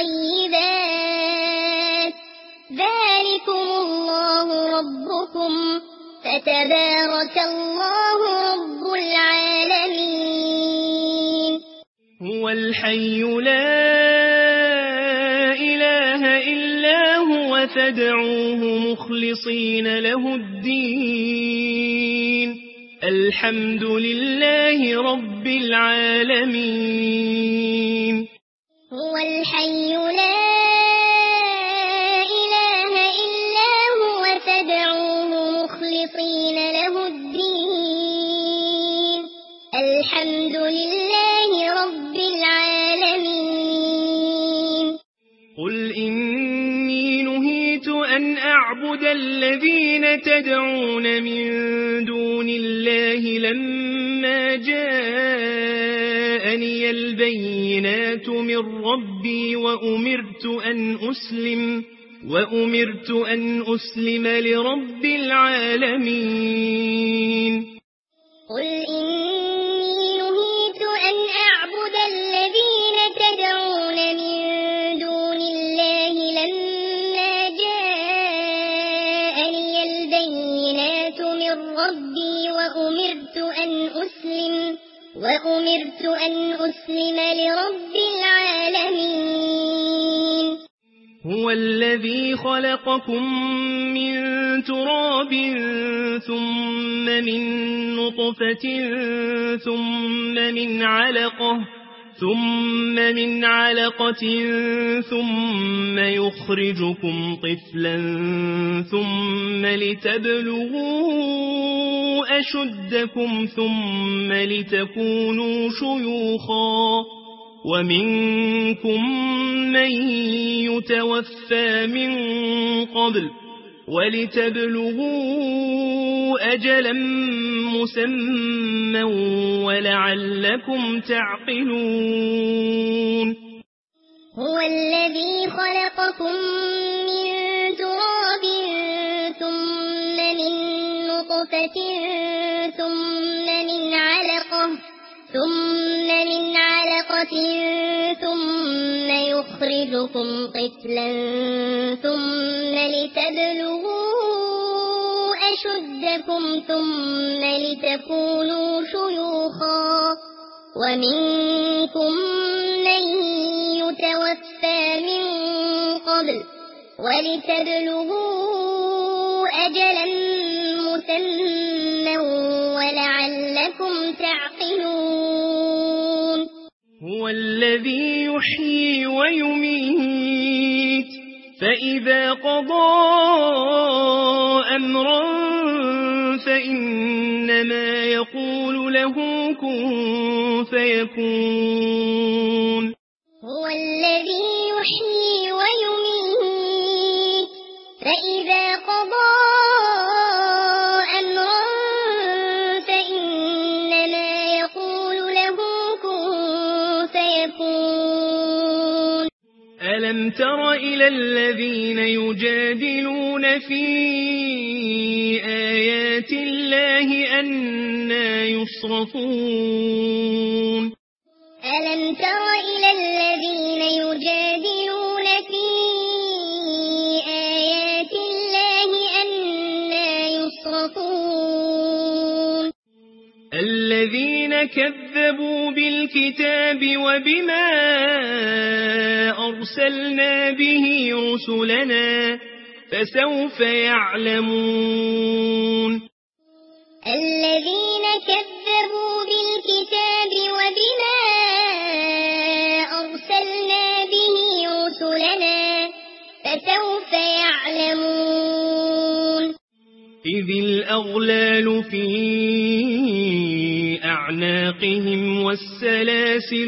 الطيبات ذلكم الله ربكم فتبارك الله رب العالمين هو الحي لا إله إلا هو فادعوه مخلصين له الدين الحمد لله رب العالمين هو الحي لا إله إلا هو فادعوه مخلصين له الدين الحمد لله رب العالمين قل إني نهيت أن أعبد الذين تدعون من دون الله لما جاءني البينات من ربي وأمرت أن أسلم لرب العالمين قل إني نهيت أن أعبد الذين تدعون من دون الله لما جاءني البينات من ربي وأمرت أن أسلم لرب العالمين هو الذي خلقكم من تراب ثم من نطفة ثم من علقة ثم يخرجكم طفلا ثم لتبلغوا أشدكم ثم لتكونوا شيوخا ومنكم من يتوفى من قبل ولتبلغوا أجلا مسمى ولعلكم تعقلون هو الذي خلقكم من تراب ثم من نطفة ثم من علقة ثم يخرجكم طفلا ثم لتبلغوا أشدكم ثم لتكونوا شيوخا ومنكم من يتوفى من قبل ولتبلغوا أجلا مسمى ولعلكم تعقلون هو الذي يحيي ويميت فإذا قضى أمرا فإنما يقول له كن فيكون هو الذي يحيي ويميت فإذا قضى أمرا فإنما يقول له كن فيكون ألم تر إلى الذين يجادلون في آيات الله أنى يصرفون ألم تر إلى الذين يجادلون في آيات الله أنى يصرفون الذين كذبوا بالكتاب وبما أرسلنا به رسلنا فسوف يعلمون الذين كذبوا بالكتاب وبما أرسلنا به رسلنا فسوف يعلمون إذ الأغلال في أعناقهم والسلاسل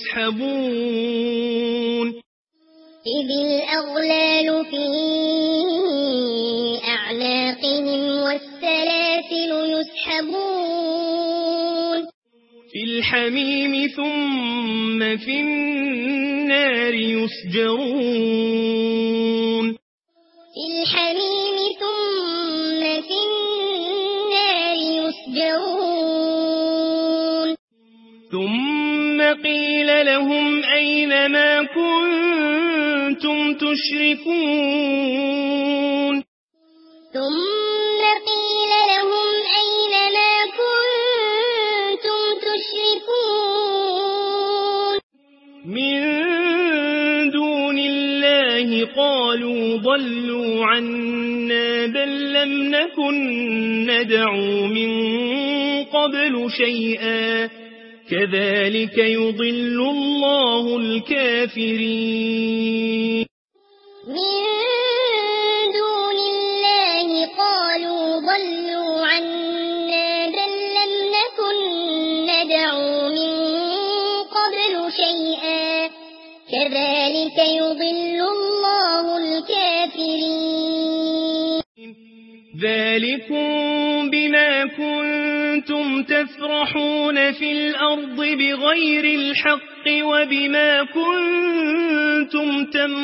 يسحبون إذ الأغلال في أعناقهم والسلاسل يسحبون في الحميم ثم في النار يسجرون في الحميم ثم في النار يسجرون ثم قيل لهم أين ما كنتم تشركون ثم قيل لهم أين ما كنتم تشركون من دون الله قالوا ضلوا عنا بل لم نكن ندعو من قبل شيئا كذلك يضل الله الكافرين من دون الله قالوا ضلوا عنا بل لم نكن ندعو من قبل شيئا كذلك يضل الله الكافرين ذلكم بما كنتم تفرحون في الأرض بغير الحق وبما كنتم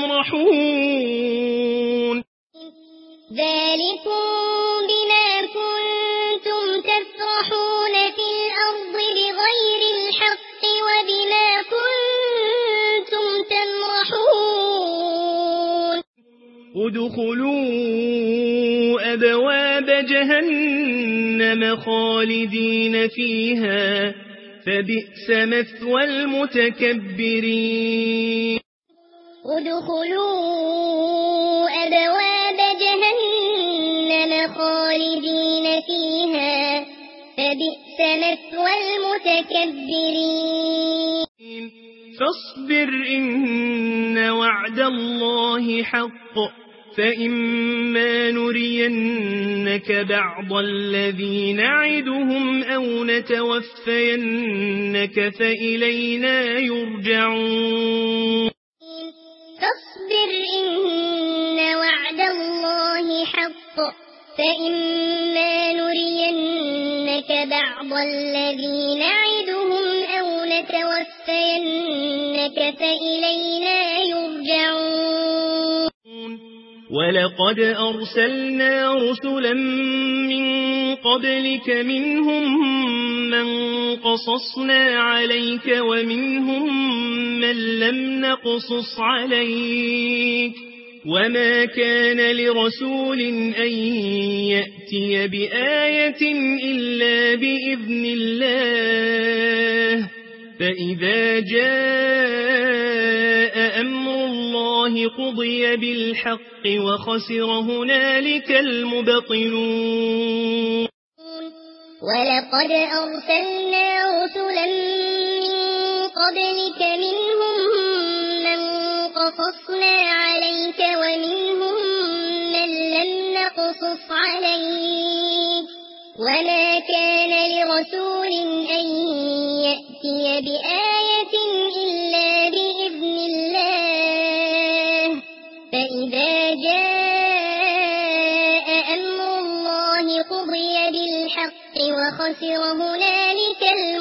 تمرحون ذلكم بما كنتم تفرحون في الأرض بغير الحق وبما كنتم تمرحون ادخلوا أبواب جهنم خالدين فيها فبئس مثوى المتكبرين ادخلوا أبواب جهنم خالدين فيها فبئس مثوى المتكبرين فاصبر إن وعد الله حق فإما نرينك بعض الذي نعدهم أو نتوفينك فإلينا يرجعون فاصبر إن وعد الله حق فإما نرينك بعض الذي نعدهم أو نتوفينك فإلينا يرجعون ولقد أرسلنا رسلا من قبلك منهم من قصصنا عليك ومنهم من لم نقصص عليك وما كان لرسول أن يأتي بآية إلا بإذن الله فإذا جاء أمر الله قضي بالحق وخسر هنالك المبطلون ولقد أرسلنا رسلا من قبلك منهم من قصصنا عليك ومنهم من لم نقصص عليك وما كان لرسول أن يأتي بآية إلا بإذن الله فإذا جاء أمر الله قضي بالحق وخسر هنالك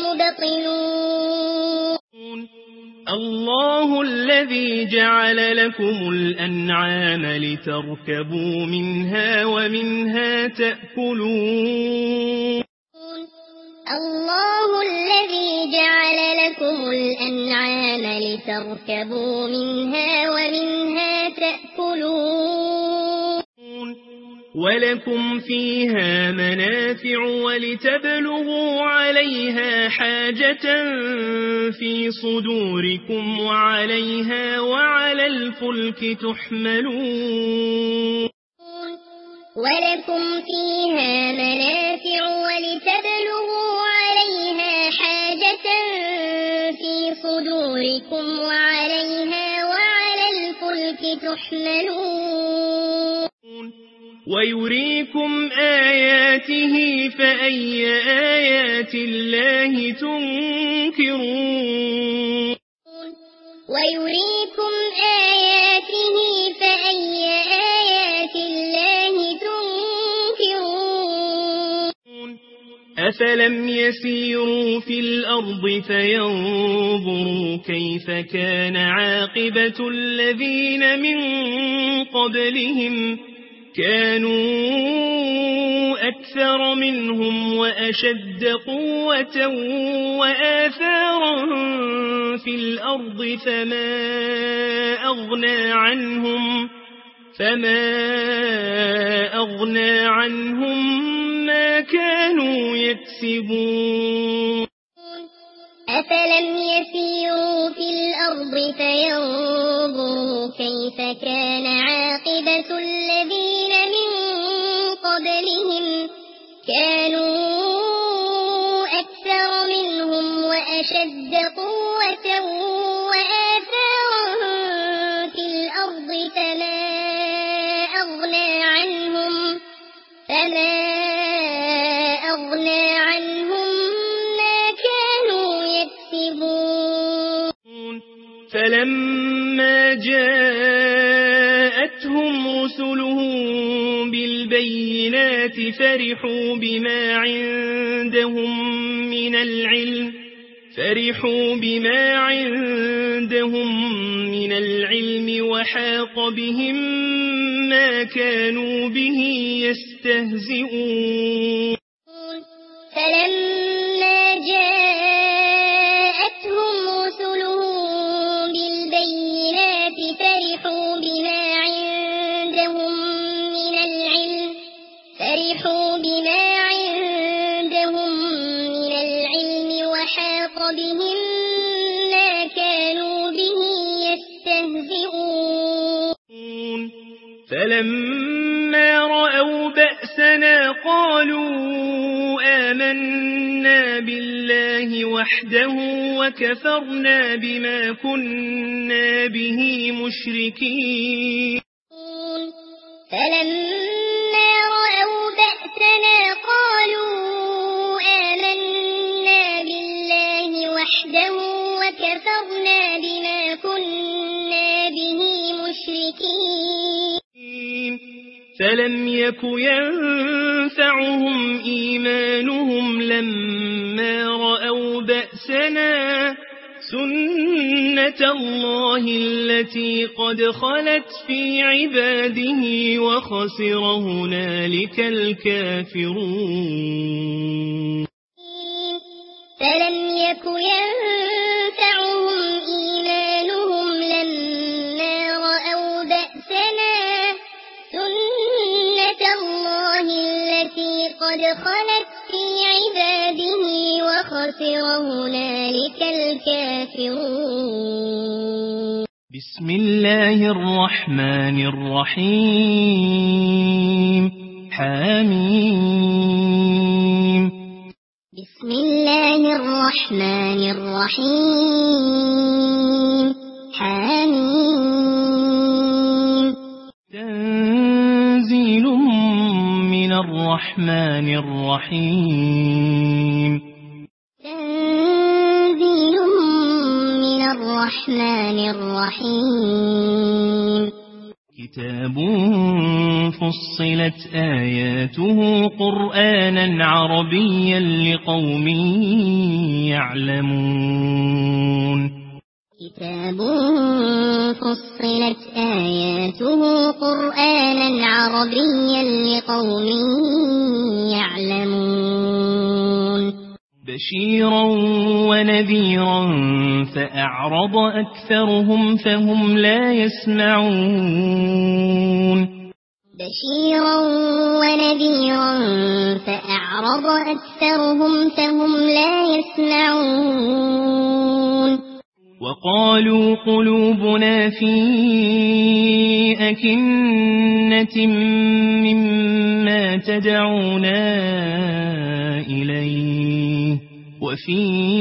المبطلون الله الذي جعل لكم الأنعام لتركبوا منها ومنها تأكلون الله الذي جعل لكم الأنعام لتركبوا منها ومنها تأكلون ولكم فيها منافع ولتبلغوا عليها حاجة في صدوركم وعليها وعلى الفلك تحملون ولكم فيها منافع ولتبلغوا عليها حاجة في صدوركم وعليها وعلى الفلك تحملون ويريكم آياته فأي آيات الله تنكرون ويريكم آياته فأي آيات الله تنكرون أفلم يسيروا في الأرض فينظروا كيف كان عاقبة الذين من قبلهم كانوا أكثر منهم وأشد قوة وآثارا في الأرض فما أغنى عنهم ما كانوا يكسبون أفلم يسيروا في الأرض فينظروا كيف كان عاقبة الذين من قبلهم كانوا أكثر منهم وأشد قوة وآثارا في الأرض فما أغنى عنهم ما كانوا يكسبون فلما جاءتهم رسلهم بالبينات فرحوا بما عندهم من العلم وحاق بهم ما كانوا به يستهزئون فلما جاءتهم رسلهم بالبينات فرحوا بما عندهم من العلم وحاق بهم ما كانوا به يستهزئون فلما رأوا بأسنا قالوا آمنا بالله وحده وكفرنا بما كنا به مشركين فلما رأوا بأسنا قالوا آمنا بالله وحده وكفرنا بما كنا به مشركين فلم يك ينفعهم إيمانهم لما رأوا بأسنا سنة الله التي قد خلت في عباده وخسر هنالك الكافرون فلم يك ينفعهم إيمانهم لما رأوا بأسنا سنة الله التي قد خلت في عباده وخسر هنالك الكافرون بسم الله الرحمن الرحيم حميم بسم الله الرحمن الرحيم حميم تنزيل من الرحمن الرحيم تنزيل من الرحمن الرحيم كتاب فصلت آياته قرآنا عربيا لقوم يعلمون كتاب فصلت آياته قرآنا عربيا لقوم يعلمون بشيرا ونذيرا فأعرض أكثرهم فهم لا يسمعون بشيرا ونذيرا فأعرض أكثرهم فهم لا يسمعون وقالوا قلوبنا في أكنة مما تدعونا إليه وفي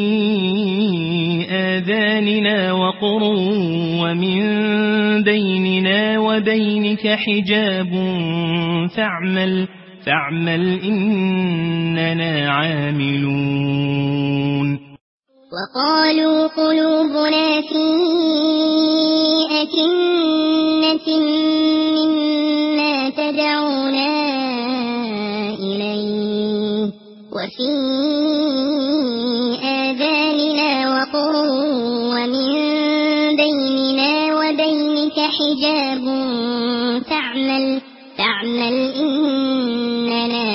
آذاننا وقر ومن بيننا وبينك حجاب فاعمل إننا عاملون وقالوا قلوبنا في أكنة مما تدعونا إليه وفي آذاننا وقر ومن بيننا وبينك حجاب فاعمل إننا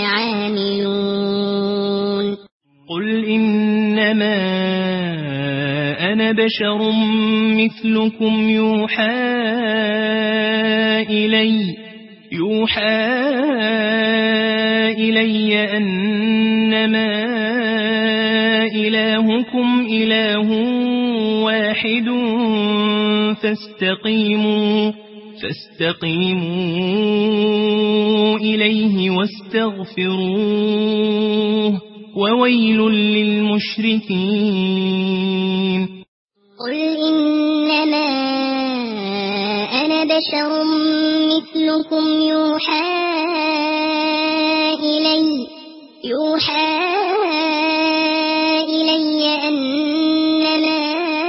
عاملون قل إنما أنا بشر مثلكم يوحى إلي أنما إلهكم إله واحد فاستقيموا إليه واستغفروه وويل للمشركين قل إنما أنا بشر مثلكم يوحى إلي أنما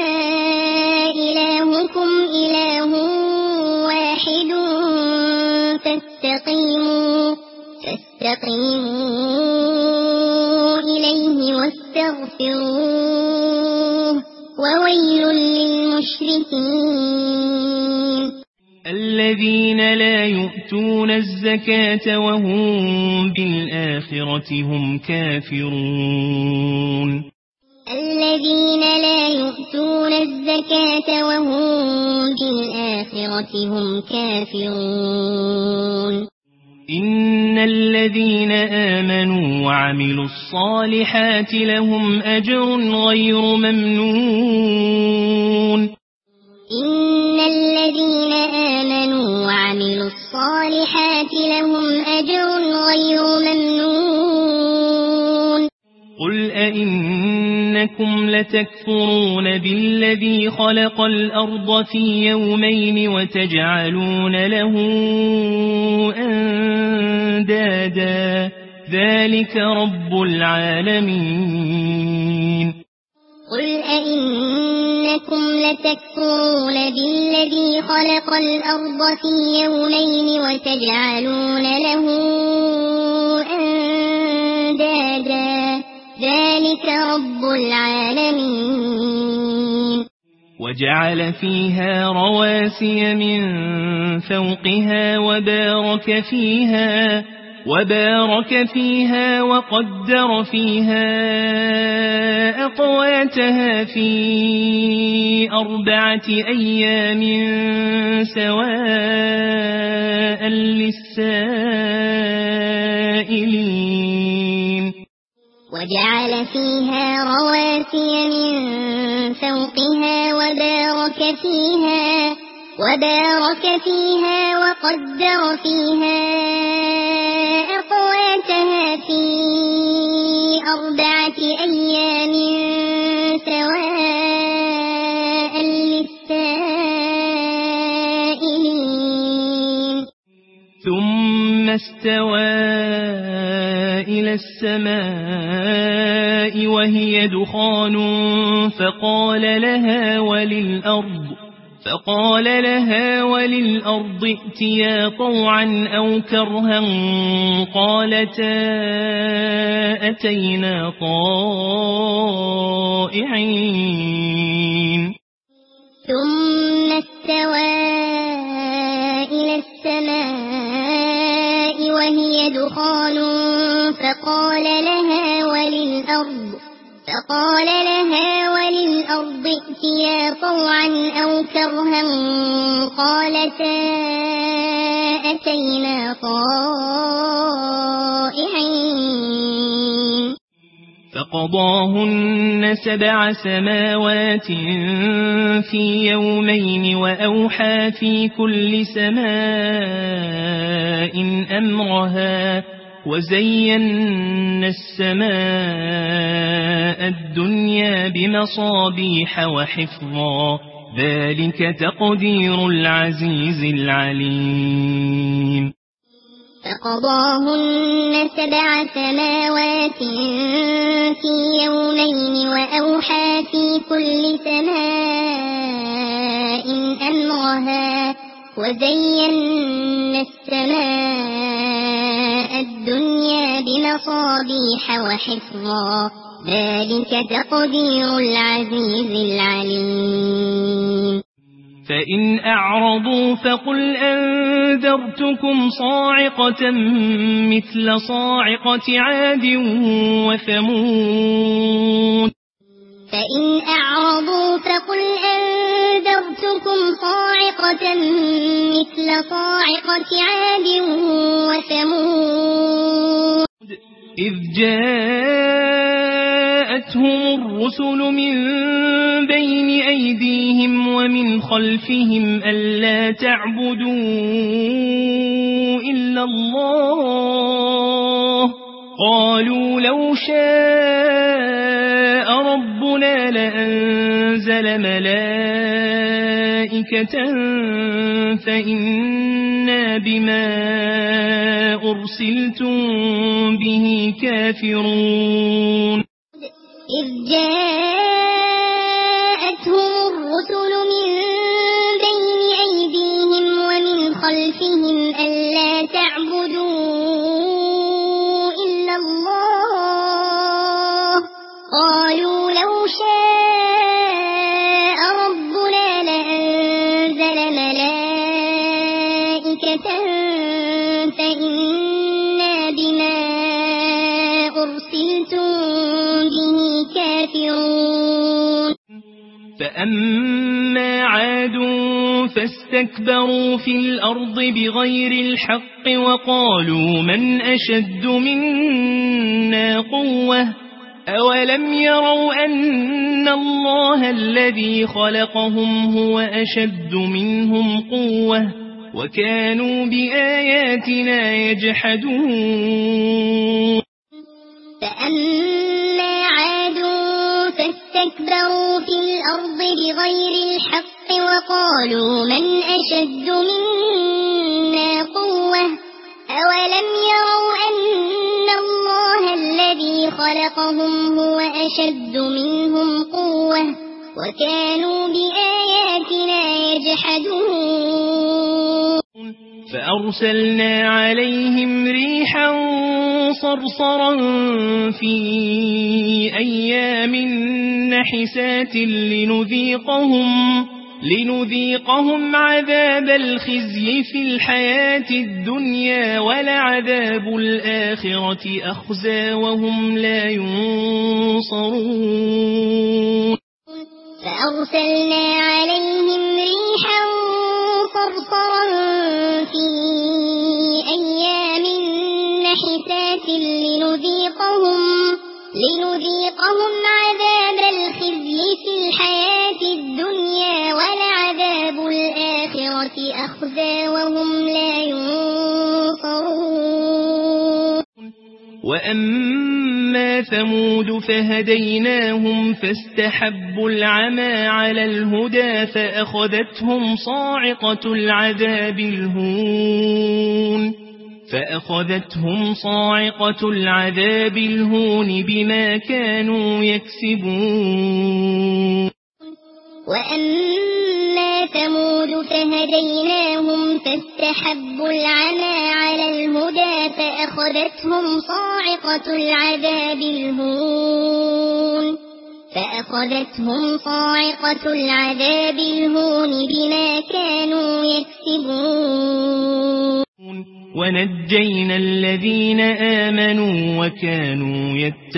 إلهكم إله واحد فاستقيموا إليه واستغفروه وويل للمشركين الذين لا يؤتون الزكاة وهم بالآخرة هم كافرون الذين لا يؤتون الزكاة وهم بالآخرة هم كافرون إن الذين آمنوا وعملوا الصالحات لهم أجر غير ممنون إن الذين آمنوا وعملوا الصالحات لتكفرون بالذي خلق الأرض في يومين وتجعلون له أندادا ذلك رب العالمين قل أئنكم لتكفرون بالذي خلق الأرض في يومين وتجعلون له أندادا ذلك رب العالمين وجعل فيها رواسي من فوقها وبارك فيها وقدر فيها أقواتها في 4 أيام سواء للسائلين وجعل فيها رواسي من فوقها وبارك فيها وقدر فيها أقواتها في 4 أيام سواء للسائلين ثم استوى إلى السماء وهي دخان فقال لها وللأرض ائتيا طوعا أو كرها قالتا أتينا طائعين ثم استوى إلى السماء وهي دخان فقال لها وللأرض ائتيا طوعا أو كرها قالتا أتينا طائعين فقضاهن 7 سماوات في يومين وأوحى في كل سماء أمرها وزينا السماء الدنيا بمصابيح وحفظا ذلك تقدير العزيز العليم فقضاهن 7 سماوات في يومين وأوحى في كل سماء أمرها وزينا السماء الدنيا بمصابيح وحفظا ذلك تقدير العزيز العليم فإن أعرضوا فقل أنذرتكم صاعقة مثل صاعقة عاد وثمود فإن أعرضوا فقل أنذرتكم صاعقة مثل صاعقة عاد وثمود إذ جاءتهم الرسل من بين أيديهم ومن خلفهم ألا تعبدوا إلا الله قالوا لو شاء ربنا لأنزل ملائكة فإنا بما أرسلتم به كافرون إذ جاءتهم الرسل من بين أيديهم ومن خلفهم ألا تعبدوا إلا الله قالوا لو شاء ربنا لأنزل ملائكة فإنا بما أرسلتم به كافرون فأما عاد فاستكبروا في الأرض بغير الحق وقالوا من أشد منا قوة أولم يروا أن الله الذي خلقهم هو أشد منهم قوة وكانوا بآياتنا يجحدون فأما عاد فاستكبروا فاستكبروا في الأرض بغير الحق وقالوا من أشد منا قوة أولم يروا أن الله الذي خلقهم هو أشد منهم قوة وكانوا بآياتنا يجحدون فأرسلنا عليهم ريحا صرصرا في أيام نحسات لنذيقهم عذاب الخزي في الحياة الدنيا ولعذاب الآخرة أخزى وهم لا ينصرون فأرسلنا عليهم ريحا صرصرا في أيام نحسات لنذيقهم عذاب الخزي في الحياة الدنيا ولعذاب الآخرة أخزى وهم لا ينصرون وأما ثمود فهديناهم فاستحبوا العمى على الهدى فأخذتهم صاعقة العذاب الهون بما كانوا يكسبون وأما ثمود فهديناهم فاستحبوا العمى على الهدى فأخذتهم صاعقة العذاب الهون بما كانوا يكسبون ونجينا الذين آمنوا وكانوا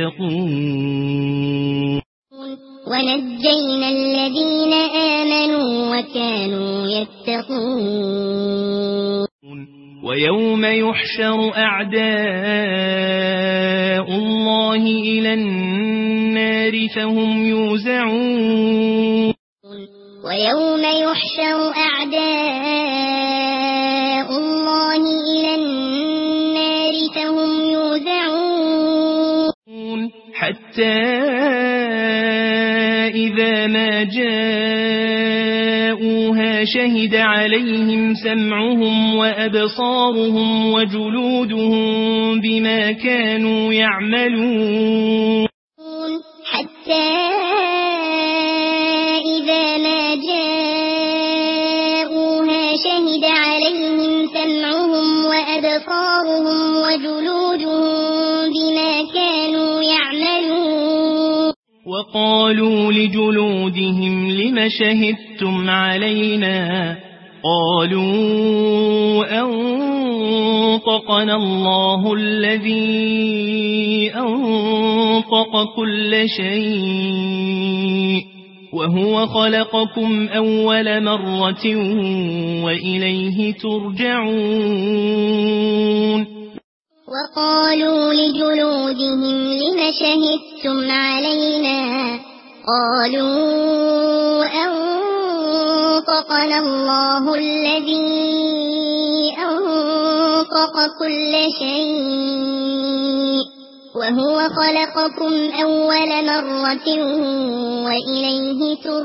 يتقون ويوم يحشر أعداء الله إلى النار فهم يوزعون ويوم يحشر أعداء الله إلى النار فهم يوزعون حتى إذا ما جاءوها شهد عليهم سمعهم وأبصارهم وجلودهم بما كانوا يعملون حتى إذا ما جاءوها شهد عليهم سمعهم وأبصارهم وجلودهم بما كانوا يعملون وقالوا لجلودهم لم شهدتم علينا قالوا أنطقنا الله الذي أنطق كل شيء وهو خلقكم أول مرة وإليه ترجعون وقالوا لجلودهم لم شهدتم علينا قالوا أنطقنا الله الذي أنطق كل شيء وهو خلقكم أول مرة وإليه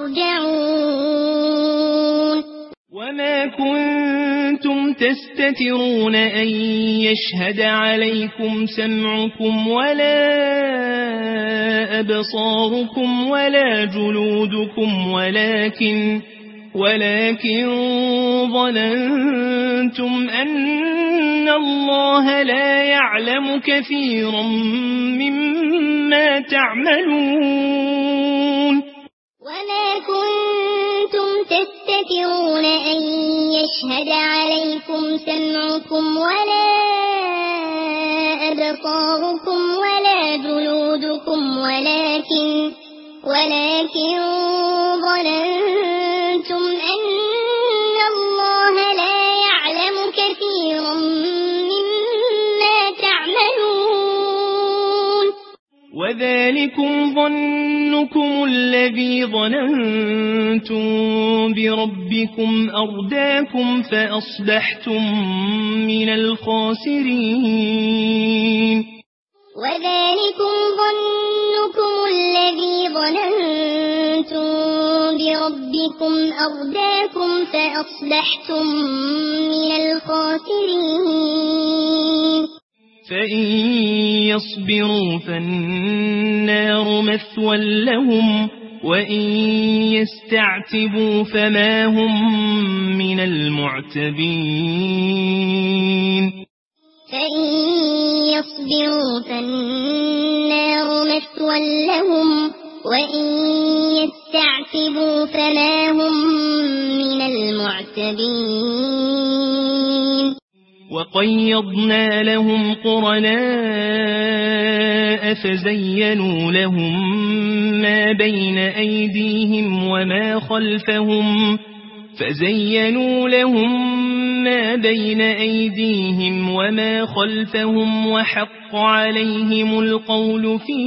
ترجعون وما كنتم تستترون أن يشهد عليكم سمعكم ولا أبصاركم ولا جلودكم ولكن ظننتم أن الله لا يعلم كثيرا مما تعملون وما كنتم تستترون أن يشهد عليكم سمعكم ولا أبصاركم ولا جلودكم ولكن ظننتم أن الله لا يعلم كثيرا مما تعملون وذلكم ظنكم الذي ظننتم بربكم أرداكم فأصبحتم من الخاسرين وذلكم ظنكم الذي ظننتم بربكم أرداكم فأصبحتم من الخاسرين فإن يصبروا فالنار مثوى لهم وإن يستعتبوا فما هم من المعتبين فإن يصبروا فالنار مثوى لهم وإن يستعتبوا فما هم من المعتبين وقيضنا لهم قرناء فزينوا لهم ما بين أيديهم وما خلفهم وحق عليهم القول في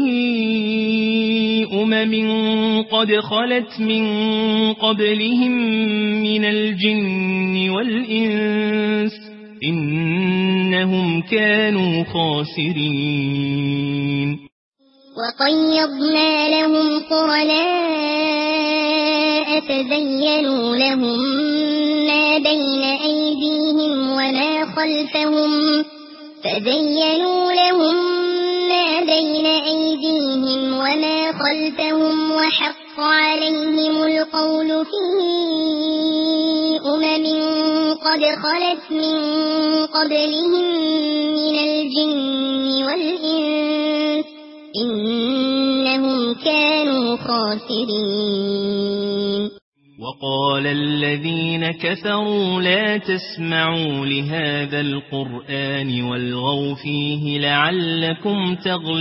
قد خلت من قبلهم من الجن والإنس إنهم كانوا خاسرين وقيضنا لهم قرناء فزينوا لهم ما بين أيديهم وما خلفهم وحق عليهم القول في قد خلت من قبلهم من الجن والإنس إنهم كانوا خاسرين وقال الذين كفروا لا تسمعوا لهذا القرآن والغوا فيه لعلكم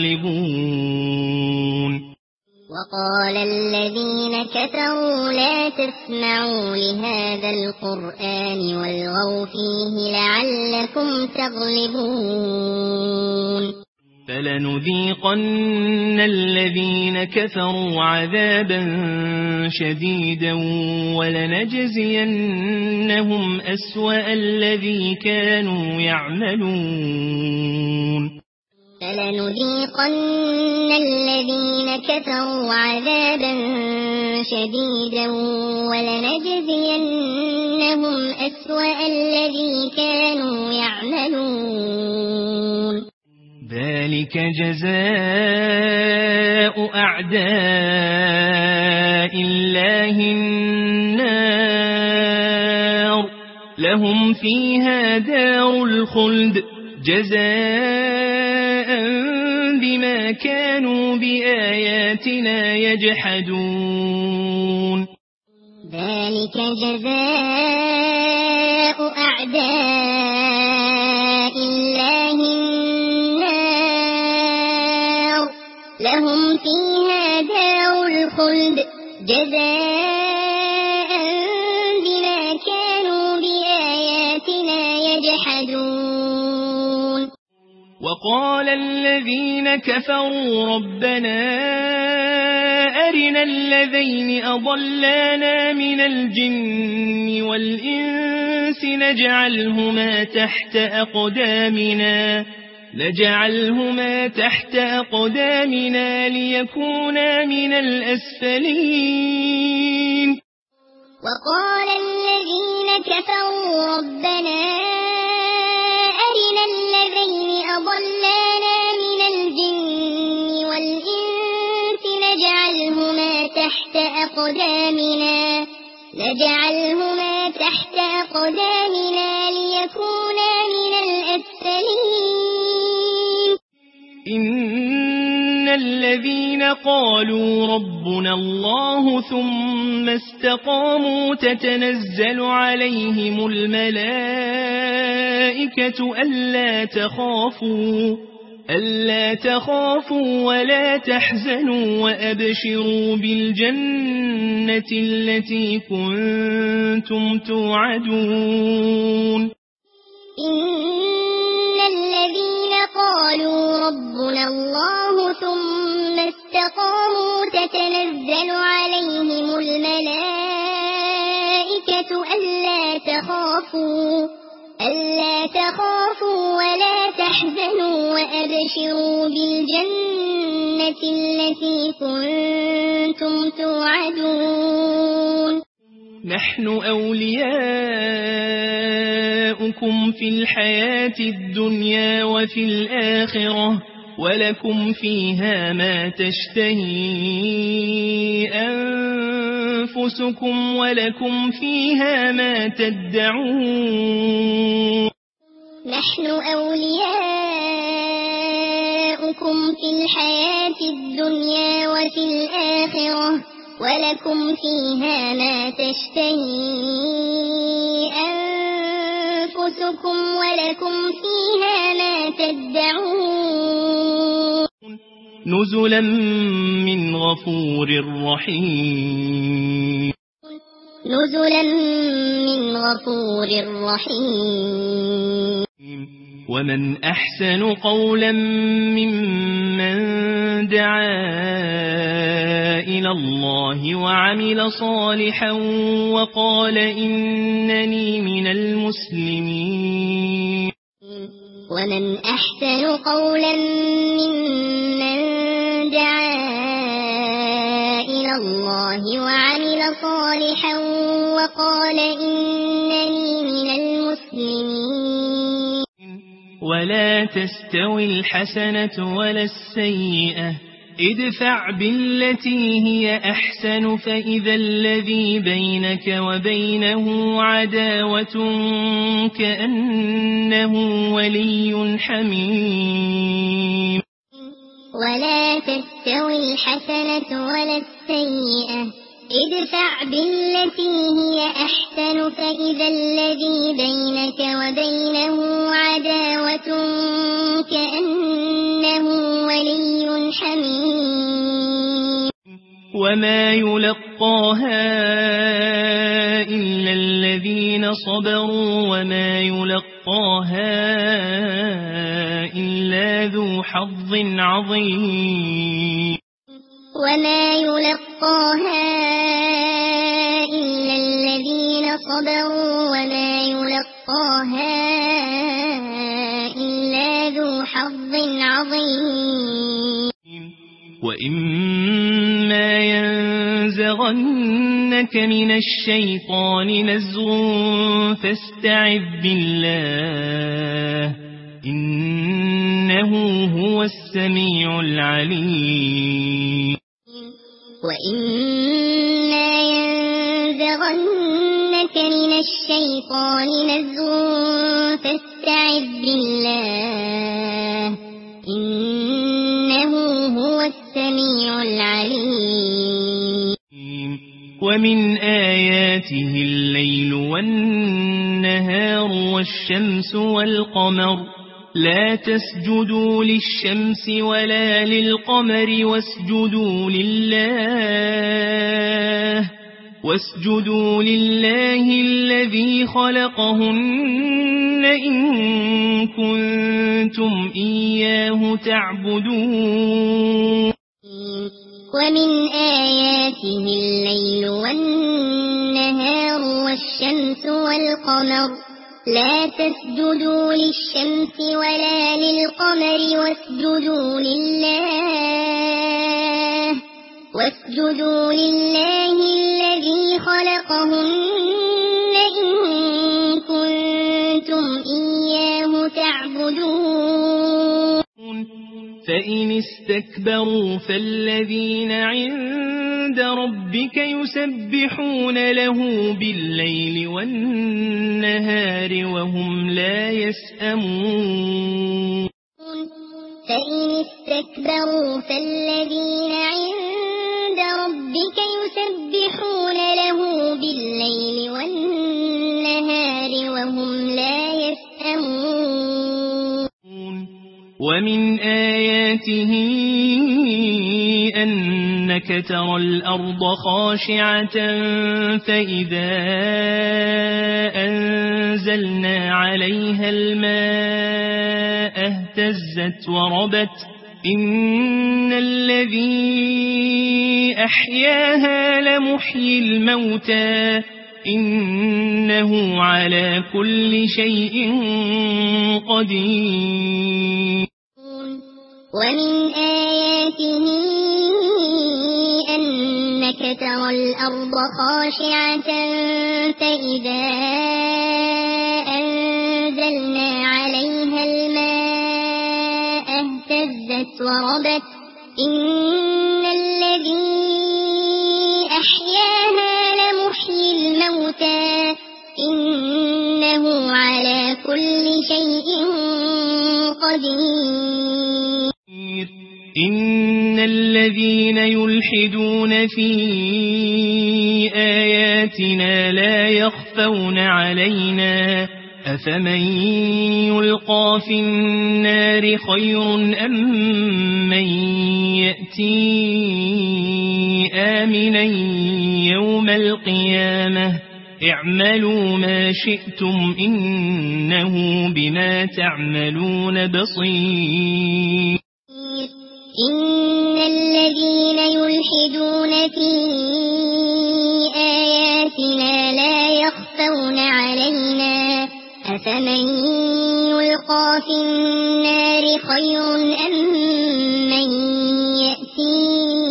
تغلبون وقال الذين كفروا لا تسمعوا لهذا القرآن والغوا فيه لعلكم تغلبون فلنذيقن الذين كفروا عذابا شديدا ولنجزينهم أسوأ الذي كانوا يعملون فلنذيقن الذين كفروا عذابا شديدا ولنجزينهم أسوأ الذي كانوا يعملون ذلك جزاء أعداء الله النار لهم فيها دار الخلد جزاء بما كانوا بآياتنا يجحدون ذلك جزاء أعداء الله النار لهم فيها دار الخلد جزاء بما كانوا بآياتنا يجحدون وقال الذين كفروا ربنا أرنا الذين أضلانا من الجن والإنس نجعلهما تحت أقدامنا ليكونا من الأسفلين وقال الذين كفروا ربنا أرنا الذين أضلانا من الجن والإنس نجعلهما تحت أقدامنا ليكونا من الأسفلين إن الذين قالوا ربنا الله ثم استقاموا تتنزل عليهم الملائكة ألا تخافوا ولا تحزنوا وأبشروا بالجنة التي كنتم توعدون إن الذين قالوا ربنا الله ثم استقاموا تتنزل عليهم الملائكة ألا ألا تخافوا ولا تحزنوا وأبشروا بالجنة التي كنتم توعدون نحن أولياؤكم في الحياة الدنيا وفي الآخرة ولكم فيها ما تشتهي أنفسكم ولكم فيها ما تدعون نحن أولياؤكم في الحياة الدنيا وفي الآخرة ولكم فيها ما تشتهي أنفسكم ولكم فيها ما تدعون نزلا من غفور رحيم نزلا من غفور رحيم ومن أحسن قولا ممن دعا إلى الله وعمل صالحا وقال إنني من المسلمين ومن أحسن قولا ممن دعا إلى الله وعمل صالحا وقال إنني من المسلمين ولا تستوي الحسنة ولا السيئة ادفع بالتي هي أحسن فإذا الذي بينك وبينه عداوة كأنه ولي حميم ولا تستوي الحسنة ولا السيئة ادفع بالتي هي أحسن فإذا الذي بينك وبينه عداوة كأنه ولي حميم وما يلقاها إلا الذين صبروا وما يلقاها إلا ذو حظ عظيم وما يلقاها إلا الذين صبروا وما يلقاها إلا ذو حظ عظيم وإما ينزغنك من الشيطان نزغ فاستعذ بالله إنه هو السميع العليم وإما ينزغنك من الشيطان نزغ فاستعذ بالله إنه هو السميع العليم ومن آياته الليل والنهار والشمس والقمر لا تسجدوا للشمس ولا للقمر واسجدوا لله الذي خلقهن إن كنتم إياه تعبدون ومن آياته الليل والنهار والشمس والقمر لا تسجدوا للشمس ولا للقمر واسجدوا لله الذي خلقهن إن كنتم إياه تعبدون فإن استكبروا فالذين عند ربك يسبحون له بالليل والنهار وهم لا يسأمون فإن استكبروا فالذين عند ربك يسبحون له بالليل والنهار وهم لا يسأمون ومن آياته أنك ترى الأرض خاشعة فإذا أنزلنا عليها الماء اهتزت وربت إن الذي أحياها لمحيي الموتى إنه على كل شيء قدير. ومن آياته أنك ترى الأرض خاشعة فإذا أنزلنا عليها الماء اهتزت وربت إن الذي أحياها لمحيي الموتى إنه على كل شيء قدير. إن الذين يلحدون في آياتنا لا يخفون علينا أفمن يلقى في النار خير أم من يأتي آمنا يوم القيامة اعملوا ما شئتم إنه بما تعملون بصير. إن الذين يلحدون في آياتنا لا يخفون علينا أفمن يلقى في النار خير أم من يأتي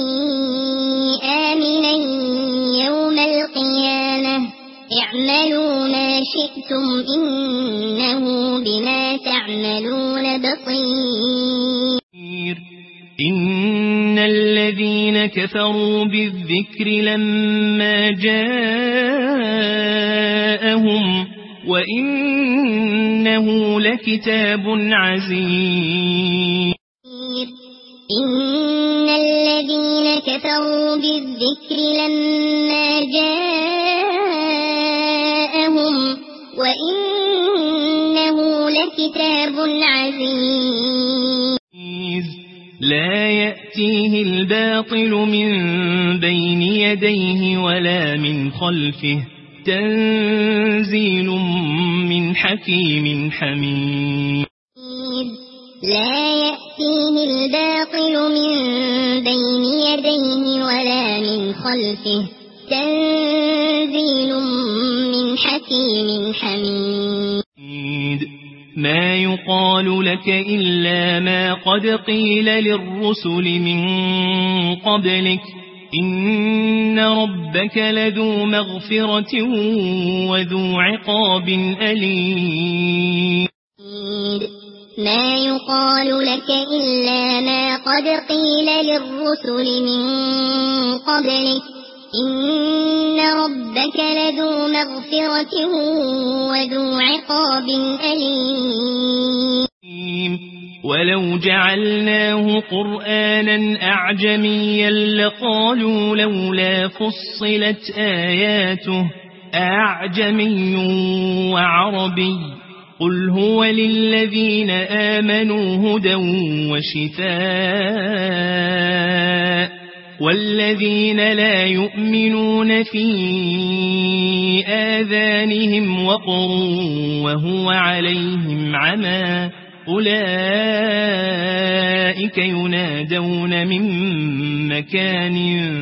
آمنا يوم القيامة اعملوا ما شئتم إنه بما تعملون بصير. إن الذين كفروا بالذكر لما جاءهم وإنه لكتاب عزيز. إن الذين كفروا بالذكر لما جاءهم وإنه لكتاب عزيز. لا يأتيه الباطل من بين يديه ولا من خلفه تنزيل من حكيم حميد. لا يأتيه الباطل من بين يديه ولا من خلفه تنزيل من حكيم حميد. ما يقال لك إلا ما قد قيل للرسل من قبلك إن ربك لذو مغفرة وذو عقاب أليم. ما يقال لك إلا ما قد قيل للرسل من قبلك إن ربك لذو مغفرة وذو عقاب أليم. ولو جعلناه قرآنا أعجميا لقالوا لولا فصلت آياته أعجمي وعربي قل هو للذين آمنوا هدى وشفاء والذين لا يؤمنون في آذانهم وقر وهو عليهم عمى أولئك ينادون من مكان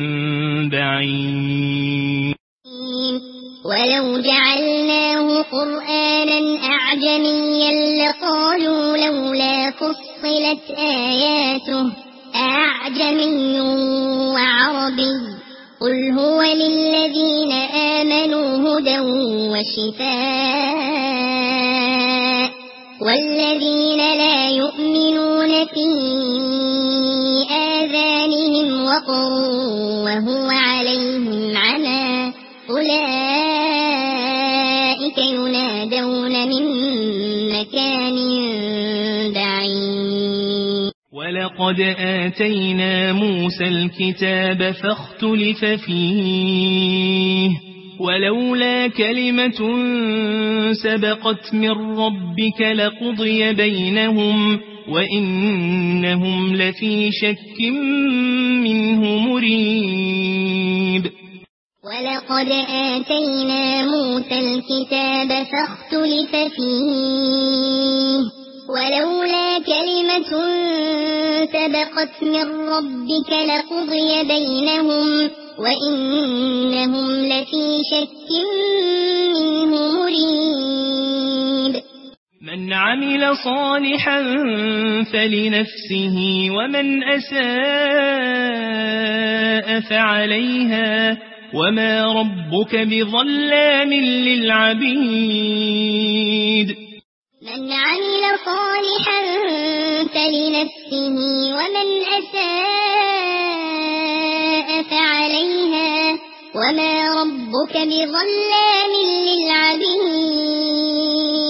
بعيد. ولو جعلناه قرآنا أعجميا لقالوا لولا فصلت آياته أعجمي وعربي قل هو للذين آمنوا هدى وشفاء والذين لا يؤمنون في آذانهم وقر وهو عليهم عمى أولئك ينادون من مكان بعيد. ولقد آتينا موسى الكتاب فاختلف فيه ولولا كلمة سبقت من ربك لقضي بينهم وإنهم لفي شك منه مريب. ولقد آتينا موسى الكتاب فاختلف فيه ولولا كلمة سبقت من ربك لقضي بينهم وإنهم لفي شك منه مريب من عمل صالحا فلنفسه ومن أساء فعليها وما ربك بظلام للعبيد من عمل صالحا فلنفسه ومن أساء فعليها وما ربك بظلام للعبيد